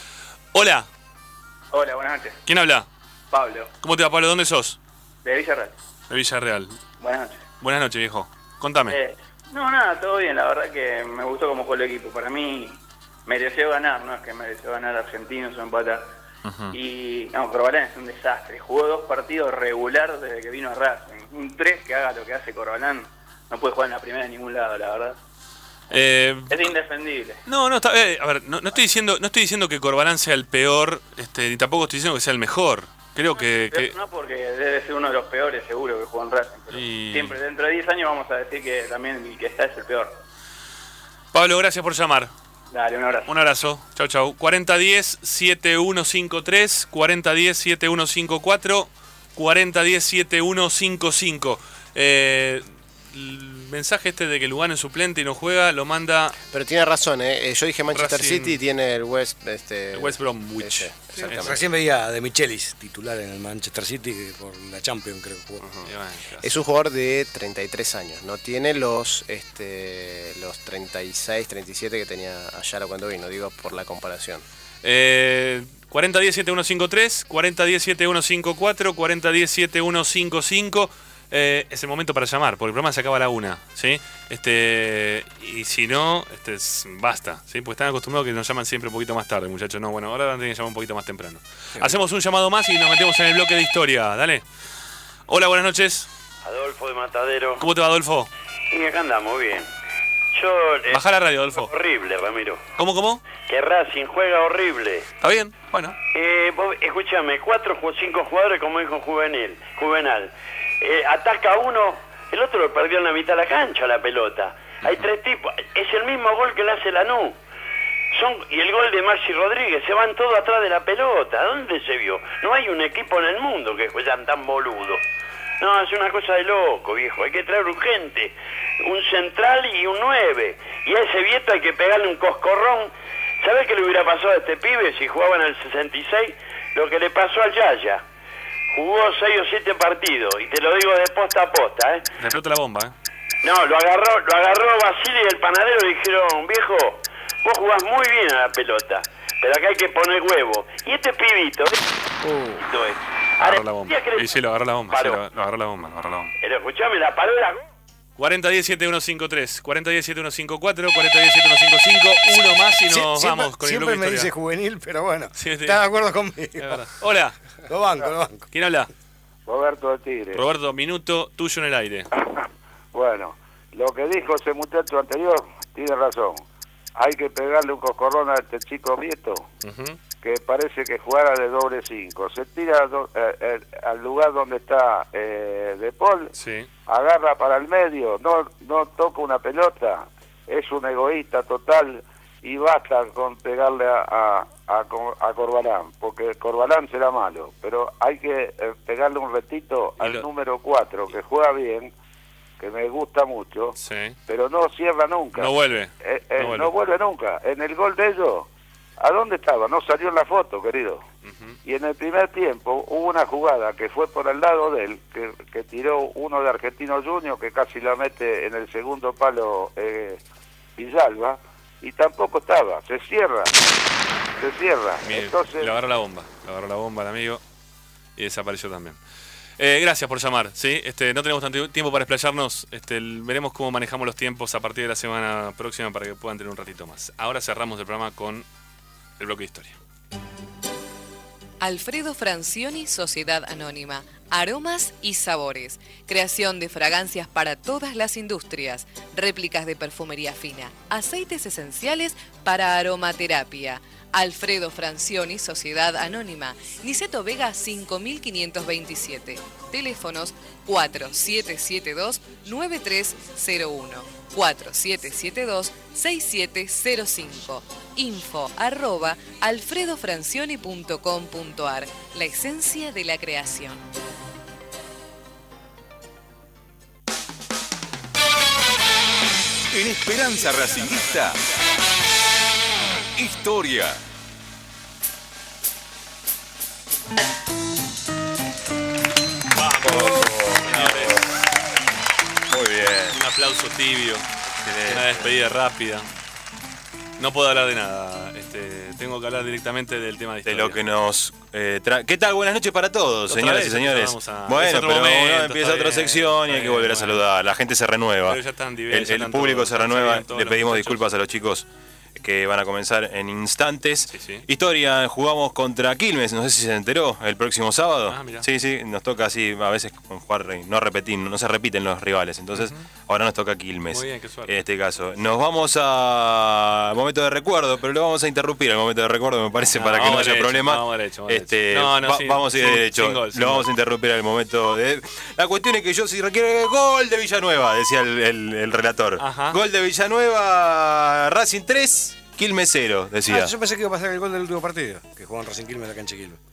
Hola, Hola, buenas noches. ¿quién habla? Pablo, ¿Cómo te va, Pablo? ¿Dónde sos? de Villarreal. De Villarreal. Buenas noches. Buenas noches, viejo. Contame. Eh, no, nada, todo bien. La verdad que me gustó cómo jugó el equipo. Para mí mereció ganar, no es que mereció ganar Argentinos o empatar. Ujú. Y no, Corbalán es un desastre. Jugó dos partidos regular desde que vino a Racing. Un tres que haga lo que hace Corbalán. No puede jugar en la primera en ningún lado, la verdad. Eh, Es indefendible. no, no, está, eh, a ver, no, no estoy diciendo, no estoy diciendo que Corbalán sea el peor, este, ni tampoco estoy diciendo que sea el mejor. Creo que, que- No porque debe ser uno de los peores seguro que jugó en Racing. Pero Y- siempre dentro de diez años vamos a decir que también el que está es el peor. Pablo, gracias por llamar. Dale, un abrazo. Un abrazo. Chau, chau. cuarenta diez, setenta y uno cincuenta y tres, cuarenta diez, setenta y uno cincuenta y cuatro, cuarenta diez, setenta y uno cincuenta y cinco. Eh, el mensaje este de que Lugano es suplente y no juega lo manda Pero tiene razón, ¿eh? Eh, Yo dije Manchester Racing- City y tiene el West... Este, el West Bromwich. ese, exactamente. Recién veía a De Michelis titular en el Manchester City que por la Champions, creo que jugó. Y bueno, Es un jugador de treinta y tres años, no tiene los este los treinta y seis, treinta y siete que tenía Ayala cuando vino, digo por la comparación. Eh, cuarenta diez, setenta y uno cincuenta y tres, cuarenta diez, setenta y uno cincuenta y cuatro, cuarenta diez, setenta y uno cincuenta y cinco. Eh, es el momento para llamar, porque el programa se acaba a la una, ¿sí? Este, y si no, este, es- basta, ¿sí? Porque están acostumbrados que nos llaman siempre un poquito más tarde, muchachos. No, bueno, ahora tienen que llamar un poquito más temprano. Hacemos un llamado más y nos metemos en el bloque de historia, dale. Hola, buenas noches. Adolfo de Matadero. ¿Cómo te va, Adolfo? Y acá andamos, bien. Yo... eh, Baja la radio, Adolfo. Horrible, Ramiro. ¿Cómo, cómo? Que Racing juega horrible. ¿Está bien? Bueno. Eh, vos, escúchame, cuatro o cinco jugadores como dijo Juvenil, Juvenal. Eh, ataca uno, el otro lo perdió en la mitad de la cancha la pelota. Hay tres tipos, es el mismo gol que le hace Lanús. Son, y el gol de Maxi Rodríguez, se van todos atrás de la pelota. ¿Dónde se vio? No hay un equipo en el mundo que juegan tan boludo. No, es una cosa de loco, viejo. Hay que traer urgente un central y un nueve. Y a ese Vieto hay que pegarle un coscorrón. ¿Sabés qué le hubiera pasado a este pibe si jugaba en el sesenta y seis? Lo que le pasó al Yaya. Jugó seis o siete partidos, y te lo digo de posta a posta, ¿eh? Le explota la bomba, ¿eh? No, lo agarró, lo agarró Basile y el panadero y dijeron, viejo, vos jugás muy bien a la pelota, pero acá hay que poner huevo. Y este pibito, esto es. Agarró la bomba. Ahora, ¿qué Y sí, lo agarró la bomba. Sí, Paró. lo, lo agarró la bomba, lo agarró la bomba. Pero escuchame, la paró la... cuarenta diez, setenta y uno cincuenta y tres, cuarenta diez, setenta y uno cincuenta y cuatro, cuarenta diez, setenta y uno cincuenta y cinco, uno más y nos Sie- vamos siempre, con el siempre bloque me de dice historia. juvenil, pero bueno, Sí, sí. está de acuerdo conmigo. verdad. Hola. Lo banco, lo banco. ¿Quién habla? Roberto de Tigre. Roberto, minuto tuyo en el aire. Bueno, lo que dijo ese muchacho anterior tiene razón. Hay que pegarle un coscorrón a este chico Vieto, que parece que jugara de doble cinco. Se tira do- eh, eh, al lugar donde está eh, De Paul, Sí. agarra para el medio, no no toca una pelota, es un egoísta total y basta con pegarle a, a, a, Cor- a Corbalán, porque Corbalán será malo, pero hay que eh, pegarle un retito al lo- número cuatro, que juega bien, que me gusta mucho, Sí. pero no cierra nunca. No vuelve. Eh, eh, No vuelve. no vuelve nunca. En el gol de ellos, ¿a dónde estaba? No salió en la foto, querido. Y en el primer tiempo hubo una jugada que fue por el lado de él, que, que tiró uno de Argentino Junior, que casi la mete en el segundo palo eh, Villalba, y tampoco estaba, se cierra, se cierra. Bien, Entonces, le agarró la bomba, le agarró la bomba al amigo y desapareció también. Eh, gracias por llamar, ¿sí? Este, no tenemos tanto tiempo para explayarnos, este, el- veremos cómo manejamos los tiempos a partir de la semana próxima para que puedan tener un ratito más. Ahora cerramos el programa con el bloque de historia. Alfredo Francioni, Sociedad Anónima. Aromas y sabores. Creación de fragancias para todas las industrias. Réplicas de perfumería fina. Aceites esenciales para aromaterapia. Alfredo Francioni, Sociedad Anónima. Niceto Vega cinco mil quinientos veintisiete. Teléfonos cuatro siete siete dos nueve tres cero uno. cuatro siete siete dos seis siete cero cinco. Info arroba alfredofrancioni punto com punto ar. La esencia de la creación. En Esperanza Racinguista, historia. Vamos, señores. Muy bien. Un aplauso tibio. Una despedida rápida. No puedo hablar de nada. Este, tengo que hablar directamente del tema de De historia. lo que nos eh, trae. ¿Qué tal? Buenas noches para todos, Otra señoras vez, y señores. vamos a- es Bueno, otro pero momento, uno empieza está otra bien, sección y hay está que bien, volver a bueno. saludar. La gente se renueva. Pero ya están bien, el ya el están público todos, se están renueva. bien todos Le los pedimos muchachos. disculpas a los chicos que van a comenzar en instantes. Sí, sí. Historia, jugamos contra Quilmes, no sé si se enteró, el próximo sábado. Ah, mirá. sí, sí, nos toca así a veces con jugar, no repetir, no se repiten los rivales. Entonces, ahora nos toca Quilmes. Muy bien, qué suerte. En este caso. Nos vamos a momento de recuerdo, pero lo vamos a interrumpir el momento de recuerdo, me parece, No, para que no vamos haya derecho, problema. vamos derecho, vamos este, derecho. No, no, va- sin- vamos a ir sin- derecho. sin gol, sin lo vamos gol. a interrumpir el momento de. La cuestión es que yo, si requiere gol de Villanueva, decía el, el- el relator. Ajá. Gol de Villanueva, Racing tres, Quilmes cero, decía. Ah, yo pensé que iba a pasar el gol del último partido, que jugaban Racing Quilmes en la cancha de Quilmes.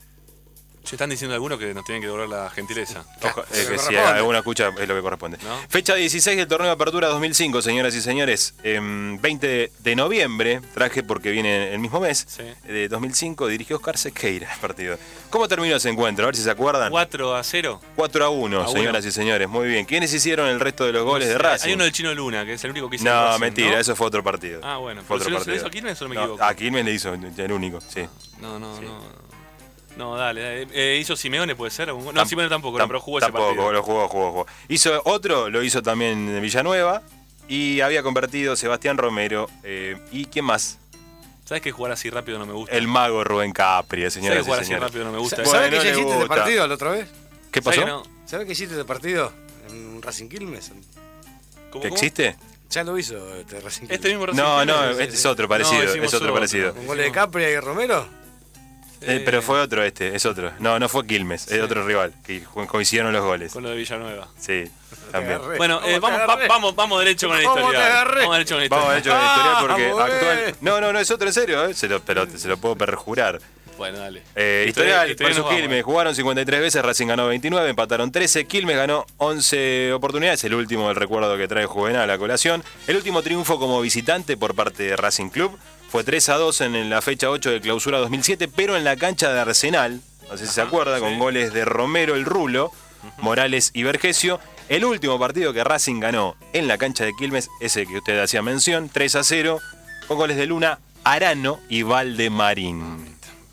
Se están diciendo algunos que nos tienen que devolver la gentileza. Ojo, Lo eh, que que si corresponde. alguna escucha es lo que corresponde. ¿No? Fecha dieciséis del torneo de apertura dos mil cinco, señoras y señores. En veinte de noviembre, traje porque viene el mismo mes, Sí. de dos mil cinco, dirigió Oscar Sequeira el partido. ¿Cómo terminó ese encuentro? A ver si se acuerdan. cuatro a cero. cuatro a uno, A uno. señoras y señores. Muy bien. ¿Quiénes hicieron el resto de los goles de Racing? Hay uno del Chino Luna, que es el único que hizo el No, Racing, mentira, ¿no? eso fue otro partido. Ah, bueno. Fue ¿Pero otro se lo- se lo partido. hizo a Quilmes o no me No, equivoco? a Quilmes le hizo el único, sí. No, no, Sí. no. No, dale. dale. Eh, ¿Hizo Simeone, puede ser? No, Tam- Simeone tampoco, tam- no, pero jugó ese tampoco, partido. lo jugó, jugó, jugó. Hizo otro, lo hizo también en Villanueva y había convertido Sebastián Romero. eh, ¿Y quién más? ¿Sabes que jugar así rápido no me gusta? El mago Rubén Capri, ¿Sabes señoras que y jugar así señores. rápido no me gusta? Bueno, ¿Sabes no qué le ya hiciste de gusta. partido la otra vez? ¿Qué ¿Sabes pasó? que no? ¿Sabes qué hiciste de partido en Racing Quilmes? ¿Cómo, ¿Que cómo? existe? Ya lo hizo este Racing Quilmes. Este mismo Racing No, no, Quilmes, este sí, es sí. otro parecido, No, hicimos es otro parecido. ¿Con goles de Capri y Romero? Eh, pero fue otro este, es otro. No, no fue Quilmes, es otro rival, que ju- coincidieron los goles. Con lo de Villanueva. Sí, también. agarré. Bueno, ¿Cómo eh, te vamos, agarré? va- vamos, vamos derecho con la ¿Cómo te historia. agarré? Vamos derecho con la historia. Vamos a hecho con la historia porque Ah, actual. bueno. No, no, no, es otro en serio, ¿eh? Se lo, pero se lo puedo perjurar. Bueno, dale. Eh, Historia- historial, historia versus nos vamos, Quilmes. eh. Jugaron cincuenta y tres veces, Racing ganó veintinueve, empataron trece. Quilmes ganó once oportunidades, el último del recuerdo que trae Juvenal a la colación. El último triunfo como visitante por parte de Racing Club fue tres a dos en la fecha ocho de clausura dos mil siete, pero en la cancha de Arsenal, no sé si se acuerda, con goles de Romero el Rulo, Morales y Vergesio. El último partido que Racing ganó en la cancha de Quilmes, ese que usted hacía mención, tres a cero, con goles de Luna, Arano y Valdemarín.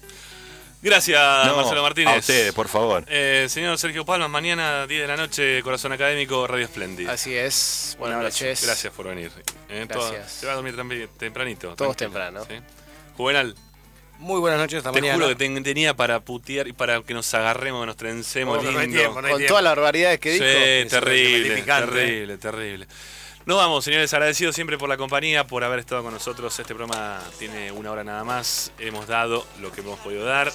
Gracias, No, Marcelo Martínez. a ustedes, por favor. Eh, señor Sergio Palmas, mañana, diez de la noche, Corazón Académico, Radio Espléndida. Así es. Buenas Un abrazo. noches. Gracias por venir. Eh, todo- Gracias. se va a dormir temp- tempranito. Todos tranquilo, temprano. ¿sí? Juvenal, Muy buenas noches esta te mañana. juro que ten- tenía para putear y para que nos agarremos, que nos trencemos No, no hay lindo. tiempo, no hay Con tiempo. todas las barbaridades que Sí, dijo. terrible, metí picante. terrible, terrible. Nos vamos, señores, agradecidos siempre por la compañía, por haber estado con nosotros. Este programa tiene una hora nada más. Hemos dado lo que hemos podido dar.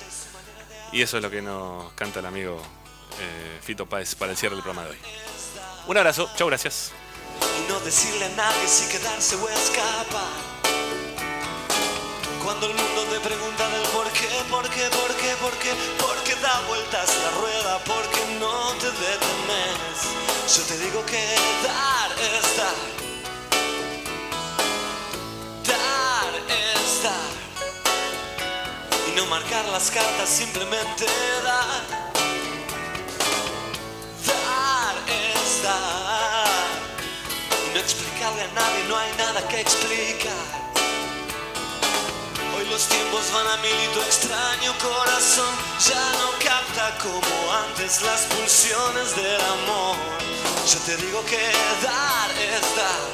Y eso es lo que nos canta el amigo eh, Fito Páez para el cierre del programa de hoy. Un abrazo, chau, gracias. Y no decirle a nadie si quedarse o escapar. Cuando el mundo te pregunta del por qué, por qué, por qué, por qué, por qué da vueltas la rueda, por qué no te detenes. Yo te digo que dar es dar. Dar es dar. Y no marcar las cartas, simplemente dar. Dar es dar. Y no explicarle a nadie, no hay nada que explicar. Los tiempos van a mil y tu extraño corazón ya no capta como antes las pulsiones del amor. Yo te digo que dar es dar,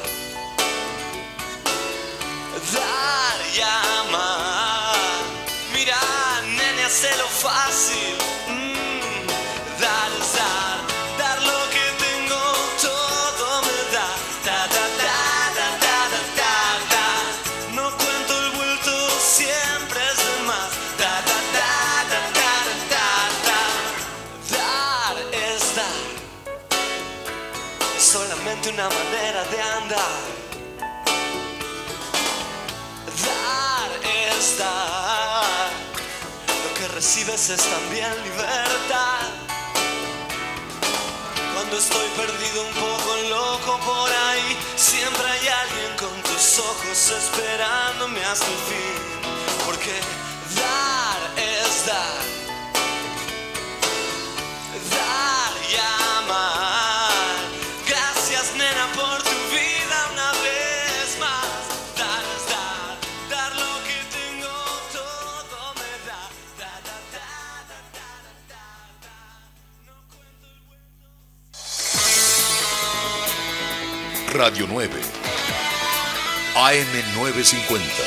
dar y amar. Mira, nene, hacelo fácil. Mm, dar es dar, dar lo que tengo, todo me da. Da, da, da, da, da, da, da, da. No cuento el vuelto, siempre es de más. Da, da, da, da, da, da, da, da. Dar es dar, es solamente una manera de andar. Dar es dar, lo que recibes es también libertad. Cuando estoy perdido un poco loco por ahí, siempre hay alguien con tus ojos esperándome hasta el fin. Porque dar es dar, dar y amar. Gracias, nena, por tu vida una vez más. Dar es dar, dar lo que tengo, todo me da. Da, da, da, da, da, da, da. No cuento el vuelto. Radio nueve, A M novecientos cincuenta.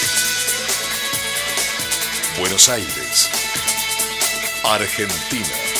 Buenos Aires, Argentina.